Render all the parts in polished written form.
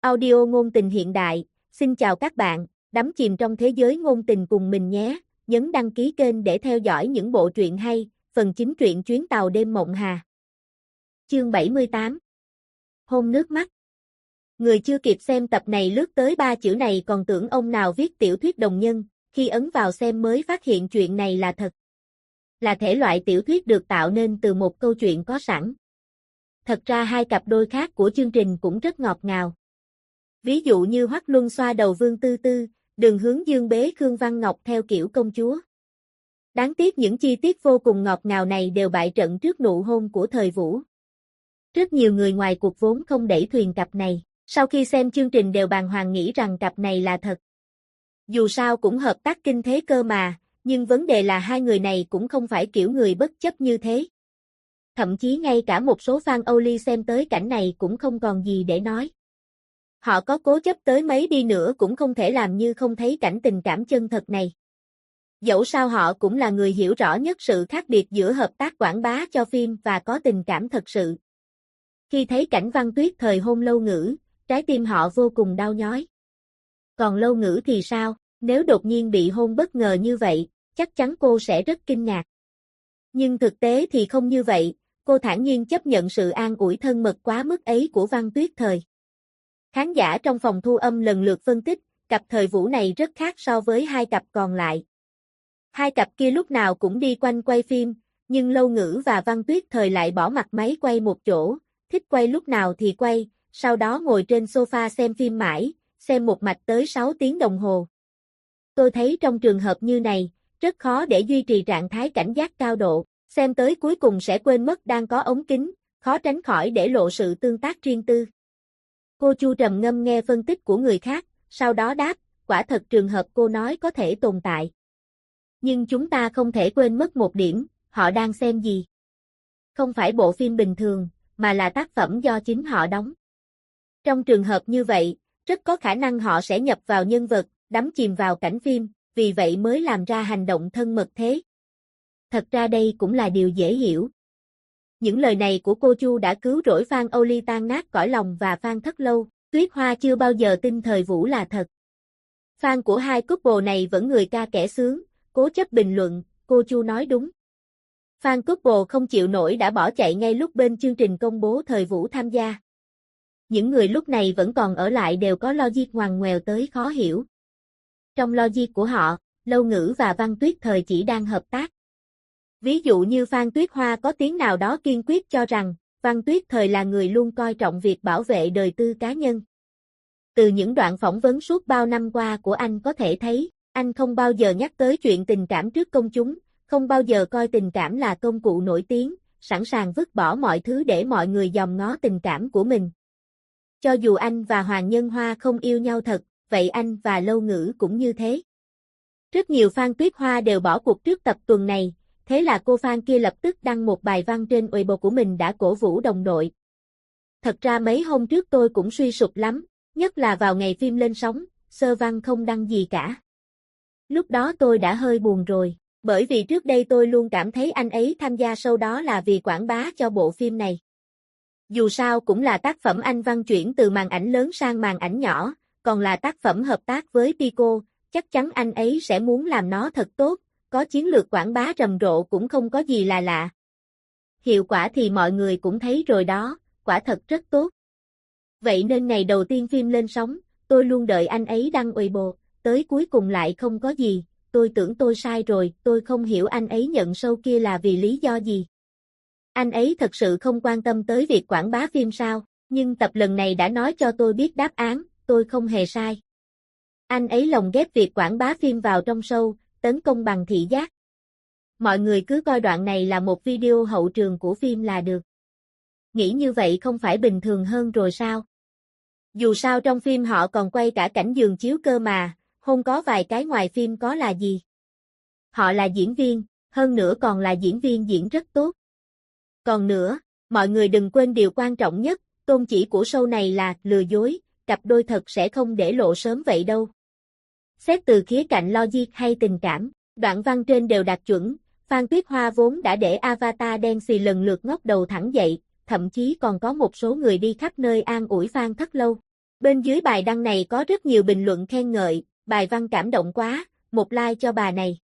Audio ngôn tình hiện đại, xin chào các bạn, đắm chìm trong thế giới ngôn tình cùng mình nhé, nhấn đăng ký kênh để theo dõi những bộ truyện hay, phần chính truyện chuyến tàu đêm mộng hà. Chương 78 Hôn nước mắt. Người chưa kịp xem tập này lướt tới 3 chữ này còn tưởng ông nào viết tiểu thuyết đồng nhân, khi ấn vào xem mới phát hiện chuyện này là thật. Là thể loại tiểu thuyết được tạo nên từ một câu chuyện có sẵn. Thật ra hai cặp đôi khác của chương trình cũng rất ngọt ngào. Ví dụ như Hoắc Luân xoa đầu Vương Tư Tư, Đường Hướng Dương bế Khương Văn Ngọc theo kiểu công chúa. Đáng tiếc những chi tiết vô cùng ngọt ngào này đều bại trận trước nụ hôn của Thời Vũ. Rất nhiều người ngoài cuộc vốn không đẩy thuyền cặp này, sau khi xem chương trình đều bàng hoàng nghĩ rằng cặp này là thật. Dù sao cũng hợp tác kinh thế cơ mà, nhưng vấn đề là hai người này cũng không phải kiểu người bất chấp như thế. Thậm chí ngay cả một số fan Only xem tới cảnh này cũng không còn gì để nói. Họ có cố chấp tới mấy đi nữa cũng không thể làm như không thấy cảnh tình cảm chân thật này. Dẫu sao họ cũng là người hiểu rõ nhất sự khác biệt giữa hợp tác quảng bá cho phim và có tình cảm thật sự. Khi thấy cảnh Văn Tuyết Thời hôn Lâu Ngữ, trái tim họ vô cùng đau nhói. Còn Lâu Ngữ thì sao? Nếu đột nhiên bị hôn bất ngờ như vậy, chắc chắn cô sẽ rất kinh ngạc. Nhưng thực tế thì không như vậy, cô thản nhiên chấp nhận sự an ủi thân mật quá mức ấy của Văn Tuyết Thời. Khán giả trong phòng thu âm lần lượt phân tích, cặp Thời Vũ này rất khác so với hai cặp còn lại. Hai cặp kia lúc nào cũng đi quanh quay phim, nhưng Lâu Ngữ và Văn Tuyết Thời lại bỏ mặt máy quay một chỗ, thích quay lúc nào thì quay, sau đó ngồi trên sofa xem phim mãi, xem một mạch tới 6 tiếng đồng hồ. Tôi thấy trong trường hợp như này, rất khó để duy trì trạng thái cảnh giác cao độ, xem tới cuối cùng sẽ quên mất đang có ống kính, khó tránh khỏi để lộ sự tương tác riêng tư. Cô Chu trầm ngâm nghe phân tích của người khác, sau đó đáp, quả thật trường hợp cô nói có thể tồn tại. Nhưng chúng ta không thể quên mất một điểm, họ đang xem gì. Không phải bộ phim bình thường, mà là tác phẩm do chính họ đóng. Trong trường hợp như vậy, rất có khả năng họ sẽ nhập vào nhân vật, đắm chìm vào cảnh phim, vì vậy mới làm ra hành động thân mật thế. Thật ra đây cũng là điều dễ hiểu. Những lời này của cô Chu đã cứu rỗi fan Only tan nát cõi lòng và fan Thất Lâu, Tuyết Hoa chưa bao giờ tin Thời Vũ là thật. Fan của hai couple này vẫn người ca kẻ sướng, cố chấp bình luận, cô Chu nói đúng. Fan couple không chịu nổi đã bỏ chạy ngay lúc bên chương trình công bố Thời Vũ tham gia. Những người lúc này vẫn còn ở lại đều có logic ngoằn ngoèo tới khó hiểu. Trong logic của họ, Lâu Ngữ và Văn Tuyết Thời chỉ đang hợp tác. Ví dụ như fan Tuyết Hoa có tiếng nào đó kiên quyết cho rằng, Văn Tuyết Thời là người luôn coi trọng việc bảo vệ đời tư cá nhân. Từ những đoạn phỏng vấn suốt bao năm qua của anh có thể thấy, anh không bao giờ nhắc tới chuyện tình cảm trước công chúng, không bao giờ coi tình cảm là công cụ nổi tiếng, sẵn sàng vứt bỏ mọi thứ để mọi người dòm ngó tình cảm của mình. Cho dù anh và Hoàng Nhân Hoa không yêu nhau thật, vậy anh và Lâu Ngữ cũng như thế. Rất nhiều fan Tuyết Hoa đều bỏ cuộc trước tập tuần này, thế là cô fan kia lập tức đăng một bài văn trên Weibo của mình đã cổ vũ đồng đội. Thật ra mấy hôm trước tôi cũng suy sụp lắm, nhất là vào ngày phim lên sóng, Sơ Văn không đăng gì cả. Lúc đó tôi đã hơi buồn rồi, bởi vì trước đây tôi luôn cảm thấy anh ấy tham gia show đó là vì quảng bá cho bộ phim này. Dù sao cũng là tác phẩm anh Văn chuyển từ màn ảnh lớn sang màn ảnh nhỏ, còn là tác phẩm hợp tác với Pico, chắc chắn anh ấy sẽ muốn làm nó thật tốt, có chiến lược quảng bá rầm rộ cũng không có gì là lạ. Hiệu quả thì mọi người cũng thấy rồi đó, quả thật rất tốt. Vậy nên ngày đầu tiên phim lên sóng, tôi luôn đợi anh ấy đăng Weibo, tới cuối cùng lại không có gì, tôi tưởng tôi sai rồi, tôi không hiểu anh ấy nhận show kia là vì lý do gì. Anh ấy thật sự không quan tâm tới việc quảng bá phim sao, nhưng tập lần này đã nói cho tôi biết đáp án, tôi không hề sai. Anh ấy lồng ghép việc quảng bá phim vào trong show, tấn công bằng thị giác. Mọi người cứ coi đoạn này là một video hậu trường của phim là được. Nghĩ như vậy không phải bình thường hơn rồi sao? Dù sao trong phim họ còn quay cả cảnh giường chiếu cơ mà, không có vài cái ngoài phim có là gì. Họ là diễn viên, hơn nữa còn là diễn viên diễn rất tốt. Còn nữa, mọi người đừng quên điều quan trọng nhất, tôn chỉ của show này là lừa dối, cặp đôi thật sẽ không để lộ sớm vậy đâu. Xét từ khía cạnh logic hay tình cảm, đoạn văn trên đều đạt chuẩn, fan Tuyết Hoa vốn đã để avatar đen xì lần lượt ngóc đầu thẳng dậy, thậm chí còn có một số người đi khắp nơi an ủi fan Thất Lâu. Bên dưới bài đăng này có rất nhiều bình luận khen ngợi, bài văn cảm động quá, một like cho bà này.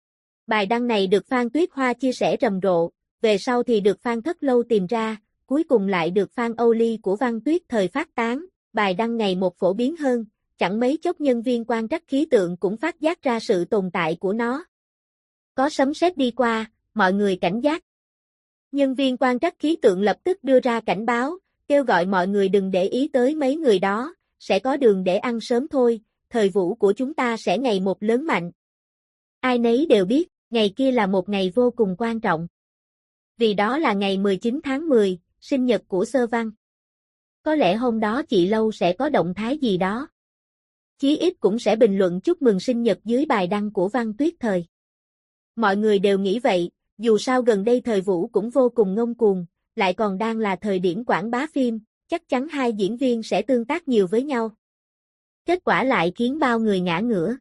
Bài đăng này được Phan Tuyết Hoa chia sẻ rầm rộ, về sau thì được Phan Thất Lâu tìm ra, cuối cùng lại được Phan Âu Ly của Văn Tuyết Thời phát tán, bài đăng ngày một phổ biến hơn, chẳng mấy chốc nhân viên quan trắc khí tượng cũng phát giác ra sự tồn tại của nó. Có sấm sét đi qua, mọi người cảnh giác. Nhân viên quan trắc khí tượng lập tức đưa ra cảnh báo, kêu gọi mọi người đừng để ý tới mấy người đó, sẽ có đường để ăn sớm thôi, thời vũ của chúng ta sẽ ngày một lớn mạnh. Ai nấy đều biết, ngày kia là một ngày vô cùng quan trọng. Vì đó là ngày 19 tháng 10, sinh nhật của Sơ Văn. Có lẽ hôm đó chị Lâu sẽ có động thái gì đó. Chí ít cũng sẽ bình luận chúc mừng sinh nhật dưới bài đăng của Văn Tuyết Thời. Mọi người đều nghĩ vậy, dù sao gần đây thời vũ cũng vô cùng ngông cuồng, lại còn đang là thời điểm quảng bá phim, chắc chắn hai diễn viên sẽ tương tác nhiều với nhau. Kết quả lại khiến bao người ngã ngửa.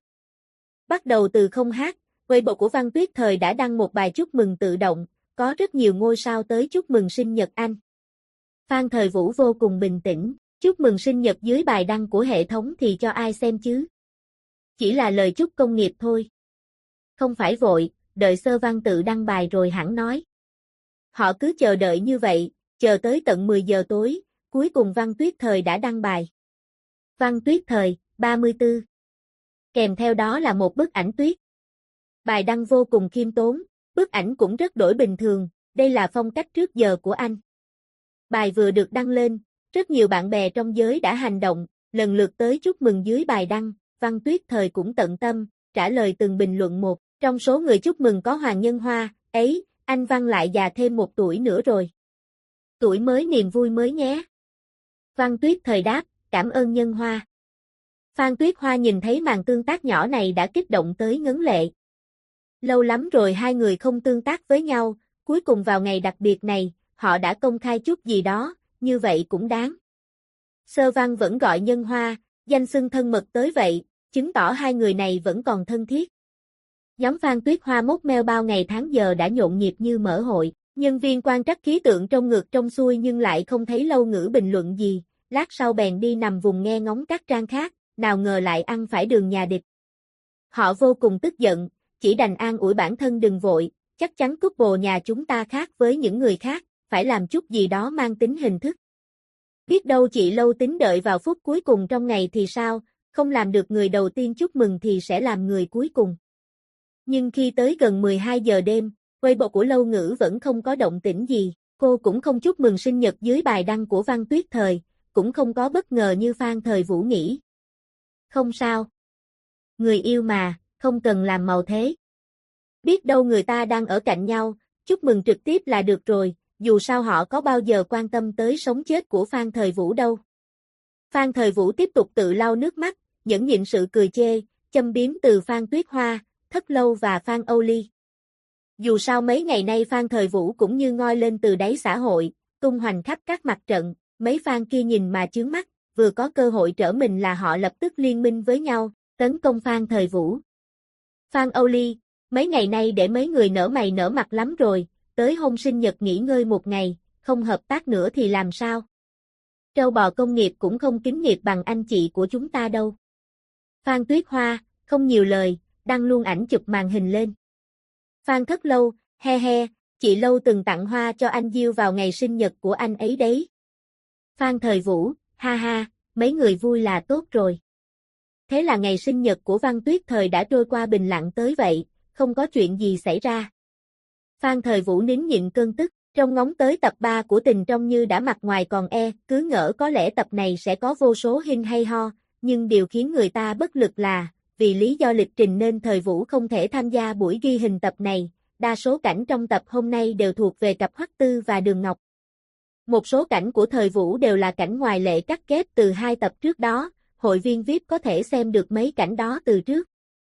Bắt đầu từ không hát, Weibo của Văn Tuyết Thời đã đăng một bài chúc mừng tự động, có rất nhiều ngôi sao tới chúc mừng sinh nhật anh. Phan Thời Vũ vô cùng bình tĩnh, chúc mừng sinh nhật dưới bài đăng của hệ thống thì cho ai xem chứ? Chỉ là lời chúc công nghiệp thôi. Không phải vội, đợi Sơ Văn tự đăng bài rồi hẳn nói. Họ cứ chờ đợi như vậy, chờ tới tận 10 giờ tối, cuối cùng Văn Tuyết Thời đã đăng bài. Văn Tuyết Thời, 34. Kèm theo đó là một bức ảnh tuyết. Bài đăng vô cùng khiêm tốn, bức ảnh cũng rất đổi bình thường, đây là phong cách trước giờ của anh. Bài vừa được đăng lên, rất nhiều bạn bè trong giới đã hành động, lần lượt tới chúc mừng dưới bài đăng, Văn Tuyết Thời cũng tận tâm, trả lời từng bình luận một. Trong số người chúc mừng có Hoàng Nhân Hoa, ấy, anh Văn lại già thêm 1 tuổi nữa rồi. Tuổi mới niềm vui mới nhé. Văn Tuyết Thời đáp, cảm ơn Nhân Hoa. Phan Tuyết Hoa nhìn thấy màn tương tác nhỏ này đã kích động tới ngấn lệ. Lâu lắm rồi hai người không tương tác với nhau, cuối cùng vào ngày đặc biệt này, họ đã công khai chút gì đó, như vậy cũng đáng. Sơ Văn vẫn gọi Nhân Hoa, danh xưng thân mật tới vậy, chứng tỏ hai người này vẫn còn thân thiết. Nhóm Phan Tuyết Hoa mốt mail bao ngày tháng giờ đã nhộn nhịp như mở hội, nhân viên quan trắc khí tượng trông ngược trông xuôi nhưng lại không thấy Lâu Ngữ bình luận gì, lát sau bèn đi nằm vùng nghe ngóng các trang khác, nào ngờ lại ăn phải đường nhà địch. Họ vô cùng tức giận, chỉ đành an ủi bản thân đừng vội, chắc chắn couple nhà chúng ta khác với những người khác, phải làm chút gì đó mang tính hình thức. Biết đâu chị Lâu tính đợi vào phút cuối cùng trong ngày thì sao, không làm được người đầu tiên chúc mừng thì sẽ làm người cuối cùng. Nhưng khi tới gần 12 giờ đêm, Weibo của Lâu Ngữ vẫn không có động tĩnh gì, cô cũng không chúc mừng sinh nhật dưới bài đăng của Văn Tuyết Thời, cũng không có bất ngờ như Phan Thời Vũ nghĩ. Không sao. Người yêu mà, không cần làm màu thế. Biết đâu người ta đang ở cạnh nhau, chúc mừng trực tiếp là được rồi, dù sao họ có bao giờ quan tâm tới sống chết của Phan Thời Vũ đâu. Phan Thời Vũ tiếp tục tự lau nước mắt, nhẫn nhịn sự cười chê, châm biếm từ Phan Tuyết Hoa, Thất Lâu và Phan Âu Ly. Dù sao mấy ngày nay Phan Thời Vũ cũng như ngoi lên từ đáy xã hội, tung hoành khắp các mặt trận, mấy fan kia nhìn mà chướng mắt, vừa có cơ hội trở mình là họ lập tức liên minh với nhau, tấn công Phan Thời Vũ. Phan Âu Ly, mấy ngày nay để mấy người nở mày nở mặt lắm rồi, tới hôm sinh nhật nghỉ ngơi một ngày, không hợp tác nữa thì làm sao? Trâu bò công nghiệp cũng không kính nghiệp bằng anh chị của chúng ta đâu. Phan Tuyết Hoa, không nhiều lời, đăng luôn ảnh chụp màn hình lên. Phan Thất Lâu, he he, chị Lâu từng tặng hoa cho anh Diêu vào ngày sinh nhật của anh ấy đấy. Phan Thời Vũ, ha ha, mấy người vui là tốt rồi. Thế là ngày sinh nhật của Văn Tuyết Thời đã trôi qua bình lặng tới vậy, không có chuyện gì xảy ra. Phan Thời Vũ nín nhịn cơn tức, trông ngóng tới tập 3 của Tình Trong Như đã mặt ngoài còn cứ ngỡ có lẽ tập này sẽ có vô số hình hay ho, nhưng điều khiến người ta bất lực là, vì lý do lịch trình nên Thời Vũ không thể tham gia buổi ghi hình tập này, đa số cảnh trong tập hôm nay đều thuộc về cặp Hoắc Tư và Đường Ngọc. Một số cảnh của Thời Vũ đều là cảnh ngoài lệ cắt ghép từ 2 tập trước đó, hội viên VIP có thể xem được mấy cảnh đó từ trước.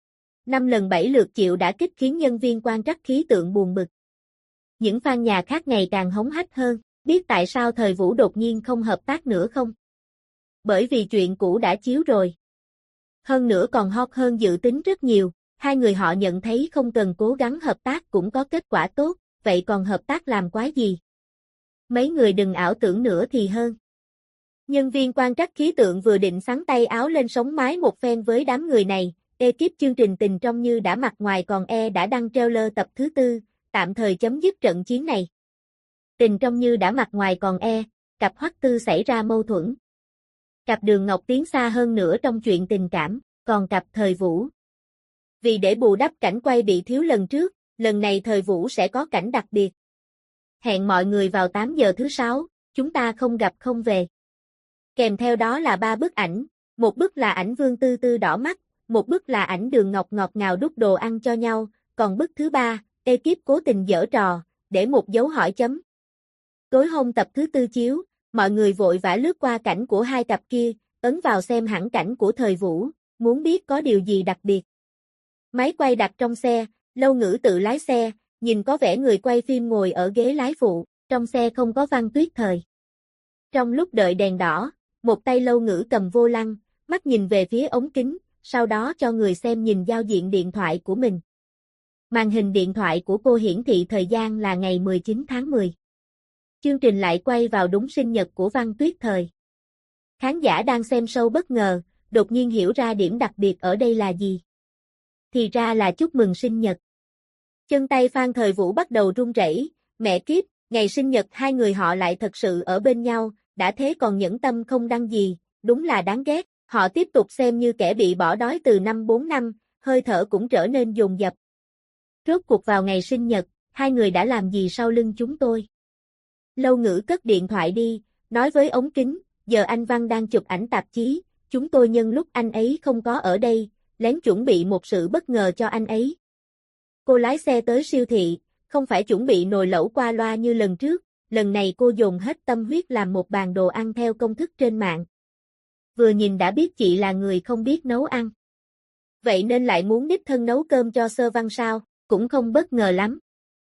5 lần 7 lượt chịu đả kích khiến nhân viên quan trắc khí tượng buồn bực. Những fan nhà khác ngày càng hống hách hơn, biết tại sao Thời Vũ đột nhiên không hợp tác nữa không? Bởi vì chuyện cũ đã chiếu rồi. Hơn nữa còn hot hơn dự tính rất nhiều, hai người họ nhận thấy không cần cố gắng hợp tác cũng có kết quả tốt, vậy còn hợp tác làm quái gì? Mấy người đừng ảo tưởng nữa thì hơn. Nhân viên quan trắc khí tượng vừa định xắn tay áo lên sống mái một phen với đám người này, ekip chương trình Tình trong như đã mặt ngoài còn đã đăng trailer tập thứ 4, tạm thời chấm dứt trận chiến này. Tình trong như đã mặt ngoài còn cặp Hoắc Tư xảy ra mâu thuẫn. Cặp Đường Ngọc tiến xa hơn nữa trong chuyện tình cảm, còn cặp Thời Vũ. Vì để bù đắp cảnh quay bị thiếu lần trước, lần này Thời Vũ sẽ có cảnh đặc biệt. Hẹn mọi người vào 8 giờ thứ 6, chúng ta không gặp không về. Kèm theo đó là 3 bức ảnh, một bức là ảnh Vương Tư Tư đỏ mắt, một bức là ảnh Đường Ngọc ngọt ngào đút đồ ăn cho nhau, còn bức thứ 3, ekip cố tình giở trò, để một dấu hỏi chấm. Tối hôm tập thứ 4 chiếu, mọi người vội vã lướt qua cảnh của hai cặp kia, ấn vào xem hẳn cảnh của Thời Vũ, muốn biết có điều gì đặc biệt. Máy quay đặt trong xe, Lâu Ngữ tự lái xe, nhìn có vẻ người quay phim ngồi ở ghế lái phụ, trong xe không có Văn Tuyết Thời. Trong lúc đợi đèn đỏ, một tay Lâu Ngữ cầm vô lăng, mắt nhìn về phía ống kính, sau đó cho người xem nhìn giao diện điện thoại của mình. Màn hình điện thoại của cô hiển thị thời gian là ngày 19 tháng 10. Chương trình lại quay vào đúng sinh nhật của Văn Tuyết Thời. Khán giả đang xem show bất ngờ, đột nhiên hiểu ra điểm đặc biệt ở đây là gì. Thì ra là chúc mừng sinh nhật. Chân tay Phan Thời Vũ bắt đầu run rẩy, mẹ kiếp, ngày sinh nhật hai người họ lại thật sự ở bên nhau, đã thế còn nhẫn tâm không đăng gì, đúng là đáng ghét. Họ tiếp tục xem như kẻ bị bỏ đói từ năm 4 năm, hơi thở cũng trở nên dồn dập. Rốt cuộc vào ngày sinh nhật, hai người đã làm gì sau lưng chúng tôi? Lâu Ngữ cất điện thoại đi, nói với ống kính, giờ anh Văn đang chụp ảnh tạp chí, chúng tôi nhân lúc anh ấy không có ở đây, lén chuẩn bị một sự bất ngờ cho anh ấy. Cô lái xe tới siêu thị, không phải chuẩn bị nồi lẩu qua loa như lần trước, lần này cô dồn hết tâm huyết làm một bàn đồ ăn theo công thức trên mạng. Vừa nhìn đã biết chị là người không biết nấu ăn. Vậy nên lại muốn đích thân nấu cơm cho Sơ Văn sao, cũng không bất ngờ lắm.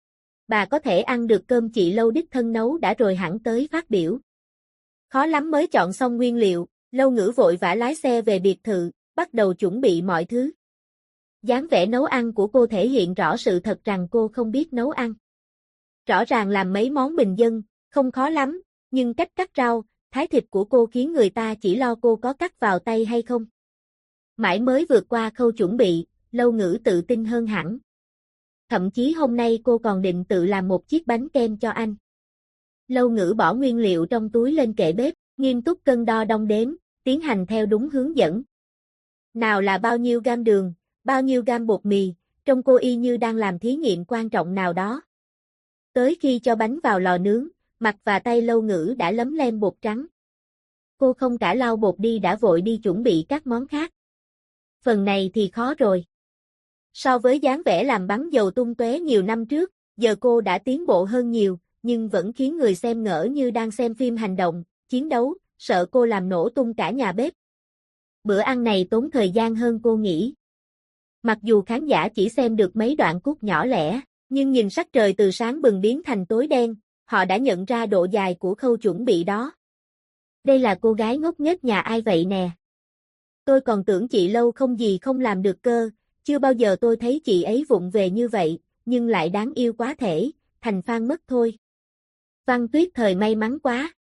Bà có thể ăn được cơm chị Lâu đích thân nấu đã rồi hẳn tới phát biểu. Khó lắm mới chọn xong nguyên liệu, Lâu Ngữ vội vã lái xe về biệt thự, bắt đầu chuẩn bị mọi thứ. Dáng vẻ nấu ăn của cô thể hiện rõ sự thật rằng cô không biết nấu ăn. Rõ ràng làm mấy món bình dân, không khó lắm, nhưng cách cắt rau, thái thịt của cô khiến người ta chỉ lo cô có cắt vào tay hay không. Mãi mới vượt qua khâu chuẩn bị, Lâu Ngữ tự tin hơn hẳn. Thậm chí hôm nay cô còn định tự làm một chiếc bánh kem cho anh. Lâu Ngữ bỏ nguyên liệu trong túi lên kệ bếp, nghiêm túc cân đo đong đếm, tiến hành theo đúng hướng dẫn. Nào là bao nhiêu gam đường, bao nhiêu gam bột mì, trông cô y như đang làm thí nghiệm quan trọng nào đó. Tới khi cho bánh vào lò nướng, mặt và tay Lâu Ngữ đã lấm lem bột trắng. Cô không cả lau bột đi đã vội đi chuẩn bị các món khác. Phần này thì khó rồi. So với dáng vẻ làm bắn dầu tung tóe nhiều năm trước, giờ cô đã tiến bộ hơn nhiều, nhưng vẫn khiến người xem ngỡ như đang xem phim hành động, chiến đấu, sợ cô làm nổ tung cả nhà bếp. Bữa ăn này tốn thời gian hơn cô nghĩ. Mặc dù khán giả chỉ xem được mấy đoạn cút nhỏ lẻ, nhưng nhìn sắc trời từ sáng bừng biến thành tối đen, họ đã nhận ra độ dài của khâu chuẩn bị đó. Đây là cô gái ngốc nghếch nhà ai vậy nè? Tôi còn tưởng chị Lâu không gì không làm được cơ, chưa bao giờ tôi thấy chị ấy vụng về như vậy, nhưng lại đáng yêu quá thể, thành fan mất thôi. Văn Tuyết Thời may mắn quá.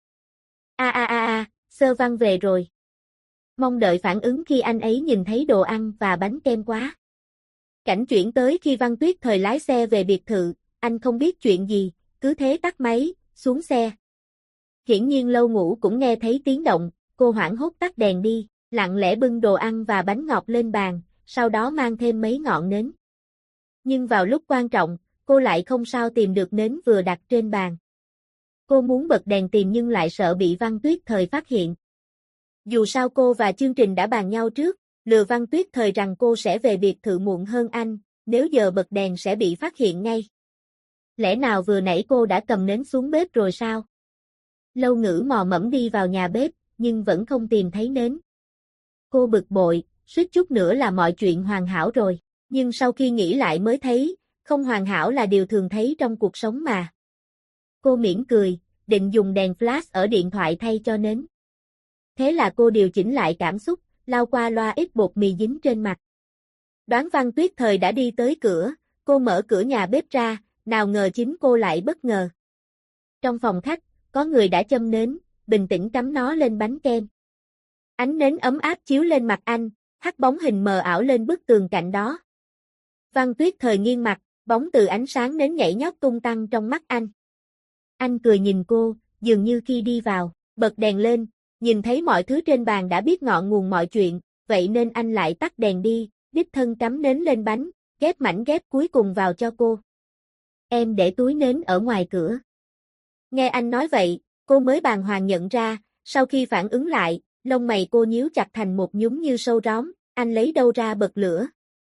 Sơ Văn về rồi. Mong đợi phản ứng khi anh ấy nhìn thấy đồ ăn và bánh kem quá. Cảnh chuyển tới khi Văn Tuyết Thời lái xe về biệt thự, anh không biết chuyện gì, cứ thế tắt máy, xuống xe. Hiển nhiên Lâu Ngũ cũng nghe thấy tiếng động, cô hoảng hốt tắt đèn đi, lặng lẽ bưng đồ ăn và bánh ngọt lên bàn, sau đó mang thêm mấy ngọn nến. Nhưng vào lúc quan trọng, cô lại không sao tìm được nến vừa đặt trên bàn. Cô muốn bật đèn tìm nhưng lại sợ bị Văn Tuyết Thời phát hiện. Dù sao cô và chương trình đã bàn nhau trước, lừa Văn Tuyết Thời rằng cô sẽ về biệt thự muộn hơn anh, nếu giờ bật đèn sẽ bị phát hiện ngay. Lẽ nào vừa nãy cô đã cầm nến xuống bếp rồi sao? Lâu Ngữ mò mẫm đi vào nhà bếp, nhưng vẫn không tìm thấy nến. Cô bực bội, suýt chút nữa là mọi chuyện hoàn hảo rồi, nhưng sau khi nghĩ lại mới thấy, không hoàn hảo là điều thường thấy trong cuộc sống mà. Cô mỉm cười, định dùng đèn flash ở điện thoại thay cho nến. Thế là cô điều chỉnh lại cảm xúc, lau qua loa ít bột mì dính trên mặt. Đoán Văn Tuyết Thời đã đi tới cửa, cô mở cửa nhà bếp ra, nào ngờ chính cô lại bất ngờ. Trong phòng khách, có người đã châm nến, bình tĩnh cắm nó lên bánh kem. Ánh nến ấm áp chiếu lên mặt anh, hắt bóng hình mờ ảo lên bức tường cạnh đó. Văn Tuyết Thời nghiêng mặt, bóng từ ánh sáng nến nhảy nhót tung tăng trong mắt anh. Anh cười nhìn cô, dường như khi đi vào, bật đèn lên, nhìn thấy mọi thứ trên bàn đã biết ngọn nguồn mọi chuyện, vậy nên anh lại tắt đèn đi, đích thân cắm nến lên bánh, ghép mảnh ghép cuối cùng vào cho cô. Em để túi nến ở ngoài cửa. Nghe anh nói vậy, cô mới bàng hoàng nhận ra, sau khi phản ứng lại, lông mày cô nhíu chặt thành một nhúm như sâu róm, anh lấy đâu ra bật lửa.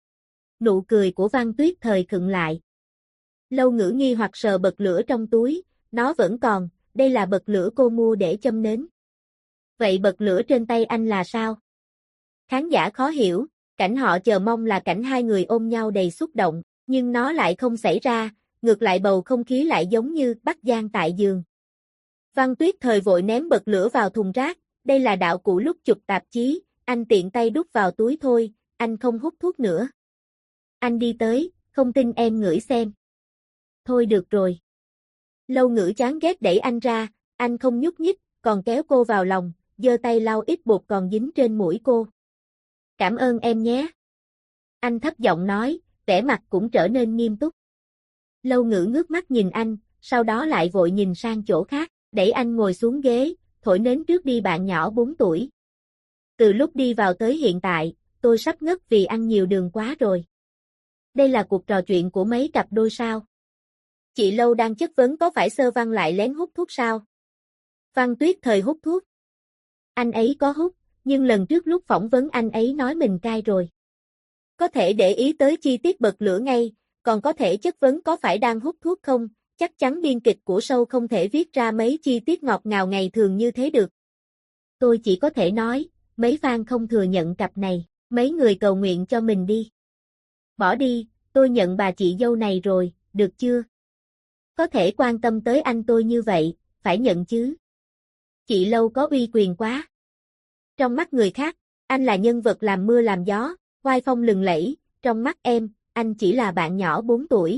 Nụ cười của Văn Tuyết Thời khựng lại. Lâu Ngữ nghi hoặc sờ bật lửa trong túi, nó vẫn còn, đây là bật lửa cô mua để châm nến. Vậy bật lửa trên tay anh là sao? Khán giả khó hiểu, cảnh họ chờ mong là cảnh hai người ôm nhau đầy xúc động, nhưng nó lại không xảy ra, ngược lại bầu không khí lại giống như Bắc Giang tại giường. Văn Tuyết Thời vội ném bật lửa vào thùng rác, đây là đạo cụ lúc chụp tạp chí, anh tiện tay đút vào túi thôi, anh không hút thuốc nữa. Anh đi tới, không tin em ngửi xem. Thôi được rồi. Lâu Ngữ chán ghét đẩy anh ra, anh không nhúc nhích, còn kéo cô vào lòng, giơ tay lau ít bột còn dính trên mũi cô. Cảm ơn em nhé. Anh thấp giọng nói, vẻ mặt cũng trở nên nghiêm túc. Lâu Ngữ ngước mắt nhìn anh, sau đó lại vội nhìn sang chỗ khác, đẩy anh ngồi xuống ghế, thổi nến trước đi bạn nhỏ 4 tuổi. Từ lúc đi vào tới hiện tại, tôi sắp ngất vì ăn nhiều đường quá rồi. Đây là cuộc trò chuyện của mấy cặp đôi sao? Chị Lâu đang chất vấn có phải Sơ Văn lại lén hút thuốc sao? Văn Tuyết Thời hút thuốc. Anh ấy có hút, nhưng lần trước lúc phỏng vấn anh ấy nói mình cai rồi. Có thể để ý tới chi tiết bật lửa ngay, còn có thể chất vấn có phải đang hút thuốc không, chắc chắn biên kịch của show không thể viết ra mấy chi tiết ngọt ngào ngày thường như thế được. Tôi chỉ có thể nói, mấy fan không thừa nhận cặp này, mấy người cầu nguyện cho mình đi. Bỏ đi, tôi nhận bà chị dâu này rồi, được chưa? Có thể quan tâm tới anh tôi như vậy, phải nhận chứ. Chị Lâu có uy quyền quá. Trong mắt người khác, anh là nhân vật làm mưa làm gió, oai phong lừng lẫy, trong mắt em, anh chỉ là bạn nhỏ 4 tuổi.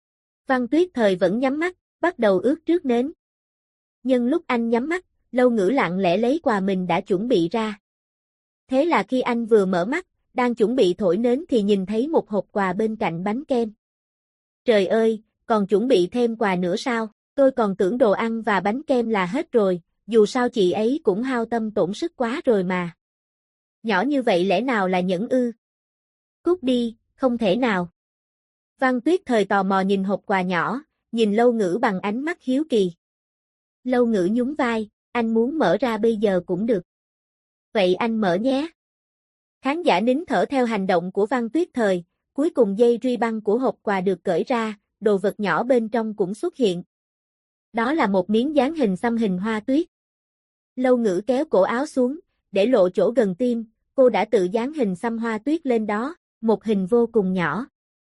Văn Tuyết Thời vẫn nhắm mắt, bắt đầu ướt trước nến. Nhưng lúc anh nhắm mắt, Lâu Ngữ lặng lẽ lấy quà mình đã chuẩn bị ra. Thế là khi anh vừa mở mắt, đang chuẩn bị thổi nến thì nhìn thấy một hộp quà bên cạnh bánh kem. Trời ơi, còn chuẩn bị thêm quà nữa sao? Tôi còn tưởng đồ ăn và bánh kem là hết rồi, dù sao chị ấy cũng hao tâm tổn sức quá rồi mà. Nhỏ như vậy lẽ nào là nhẫn ư? Cút đi, không thể nào. Văn Tuyết Thời tò mò nhìn hộp quà nhỏ, nhìn Lâu Ngữ bằng ánh mắt hiếu kỳ. Lâu Ngữ nhún vai, anh muốn mở ra bây giờ cũng được. Vậy anh mở nhé. Khán giả nín thở theo hành động của Văn Tuyết Thời, cuối cùng dây ruy băng của hộp quà được cởi ra, đồ vật nhỏ bên trong cũng xuất hiện. Đó là một miếng dán hình xăm hình hoa tuyết. Lâu Ngữ kéo cổ áo xuống, để lộ chỗ gần tim, cô đã tự dán hình xăm hoa tuyết lên đó, một hình vô cùng nhỏ.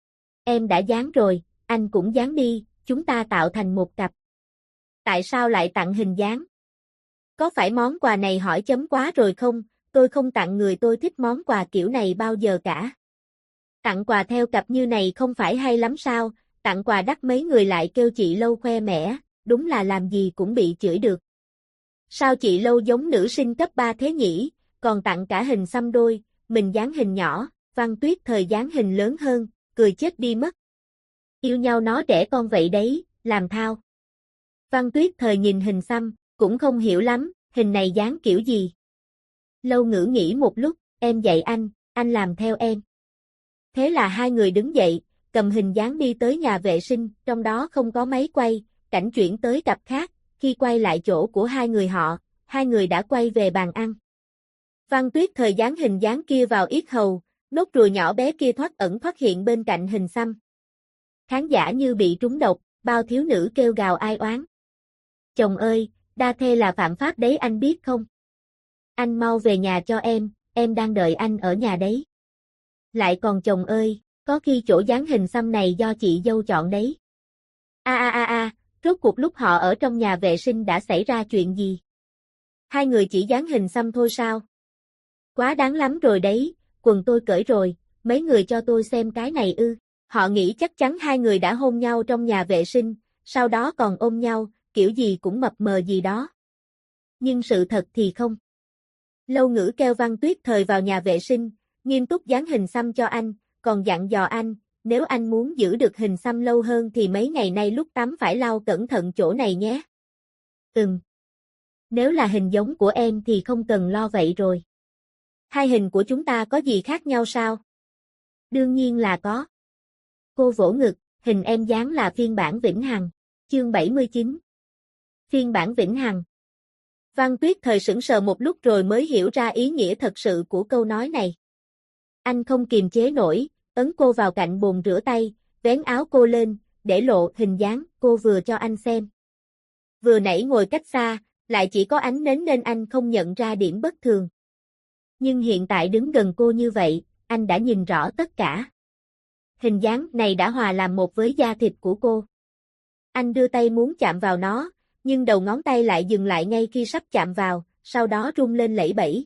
Em đã dán rồi, anh cũng dán đi, chúng ta tạo thành một cặp. Tại sao lại tặng hình dán? Có phải món quà này hỏi chấm quá rồi không? Tôi không tặng người tôi thích món quà kiểu này bao giờ cả. Tặng quà theo cặp như này không phải hay lắm sao? Tặng quà đắt mấy người lại kêu chị Lâu khoe mẽ, đúng là làm gì cũng bị chửi được. Sao chị Lâu giống nữ sinh cấp 3 thế nhỉ, còn tặng cả hình xăm đôi, mình dán hình nhỏ, Văn Tuyết Thời dán hình lớn hơn, cười chết đi mất. Yêu nhau nó trẻ con vậy đấy, làm thao. Văn Tuyết Thời nhìn hình xăm, cũng không hiểu lắm, hình này dán kiểu gì. Lâu Ngữ nghĩ một lúc, em dạy anh làm theo em. Thế là hai người đứng dậy, cầm hình dán đi tới nhà vệ sinh, trong đó không có máy quay, cảnh chuyển tới cặp khác, khi quay lại chỗ của hai người họ, hai người đã quay về bàn ăn. Văn Tuyết Thời dán hình dán kia vào yết hầu, nốt ruồi nhỏ bé kia thoát ẩn thoát hiện bên cạnh hình xăm. Khán giả như bị trúng độc, bao thiếu nữ kêu gào ai oán. Chồng ơi, đa thê là phạm pháp đấy anh biết không? Anh mau về nhà cho em đang đợi anh ở nhà đấy. Lại còn chồng ơi, có khi chỗ dán hình xăm này do chị dâu chọn đấy. Rốt cuộc lúc họ ở trong nhà vệ sinh đã xảy ra chuyện gì? Hai người chỉ dán hình xăm thôi sao? Quá đáng lắm rồi đấy, quần tôi cởi rồi, mấy người cho tôi xem cái này ư. Họ nghĩ chắc chắn hai người đã hôn nhau trong nhà vệ sinh, sau đó còn ôm nhau, kiểu gì cũng mập mờ gì đó. Nhưng sự thật thì không. Lâu Ngữ kêu Văn Tuyết Thời vào nhà vệ sinh, nghiêm túc dán hình xăm cho anh, còn dặn dò anh, nếu anh muốn giữ được hình xăm lâu hơn thì mấy ngày nay lúc tắm phải lau cẩn thận chỗ này nhé. Nếu là hình giống của em thì không cần lo vậy rồi. Hai hình của chúng ta có gì khác nhau sao? Đương nhiên là có. Cô vỗ ngực, hình em dán là phiên bản vĩnh hằng. Chương 79. Phiên bản vĩnh hằng. Văn Tuyết Thời sững sờ một lúc rồi mới hiểu ra ý nghĩa thật sự của câu nói này. Anh không kiềm chế nổi, ấn cô vào cạnh bồn rửa tay, vén áo cô lên, để lộ hình dáng cô vừa cho anh xem. Vừa nãy ngồi cách xa, lại chỉ có ánh nến nên anh không nhận ra điểm bất thường. Nhưng hiện tại đứng gần cô như vậy, anh đã nhìn rõ tất cả. Hình dáng này đã hòa làm một với da thịt của cô. Anh đưa tay muốn chạm vào nó, nhưng đầu ngón tay lại dừng lại ngay khi sắp chạm vào, sau đó rung lên lẩy bẩy.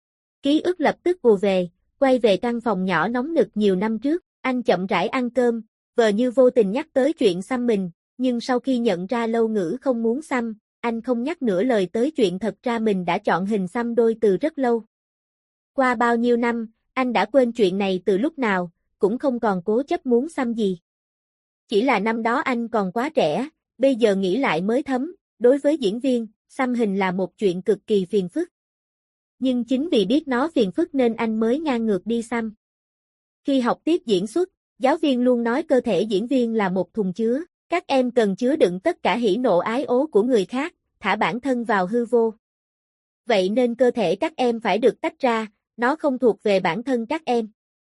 Ký ức lập tức ùa về, quay về căn phòng nhỏ nóng nực nhiều năm trước, anh chậm rãi ăn cơm, vờ như vô tình nhắc tới chuyện xăm mình, nhưng sau khi nhận ra Lâu Ngữ không muốn xăm, anh không nhắc nửa lời tới chuyện thật ra mình đã chọn hình xăm đôi từ rất lâu. Qua bao nhiêu năm, anh đã quên chuyện này từ lúc nào, cũng không còn cố chấp muốn xăm gì. Chỉ là năm đó anh còn quá trẻ, bây giờ nghĩ lại mới thấm, đối với diễn viên, xăm hình là một chuyện cực kỳ phiền phức. Nhưng chính vì biết nó phiền phức nên anh mới ngang ngược đi xăm. Khi học tiếp diễn xuất, giáo viên luôn nói cơ thể diễn viên là một thùng chứa, các em cần chứa đựng tất cả hỉ nộ ái ố của người khác, thả bản thân vào hư vô. Vậy nên cơ thể các em phải được tách ra, nó không thuộc về bản thân các em.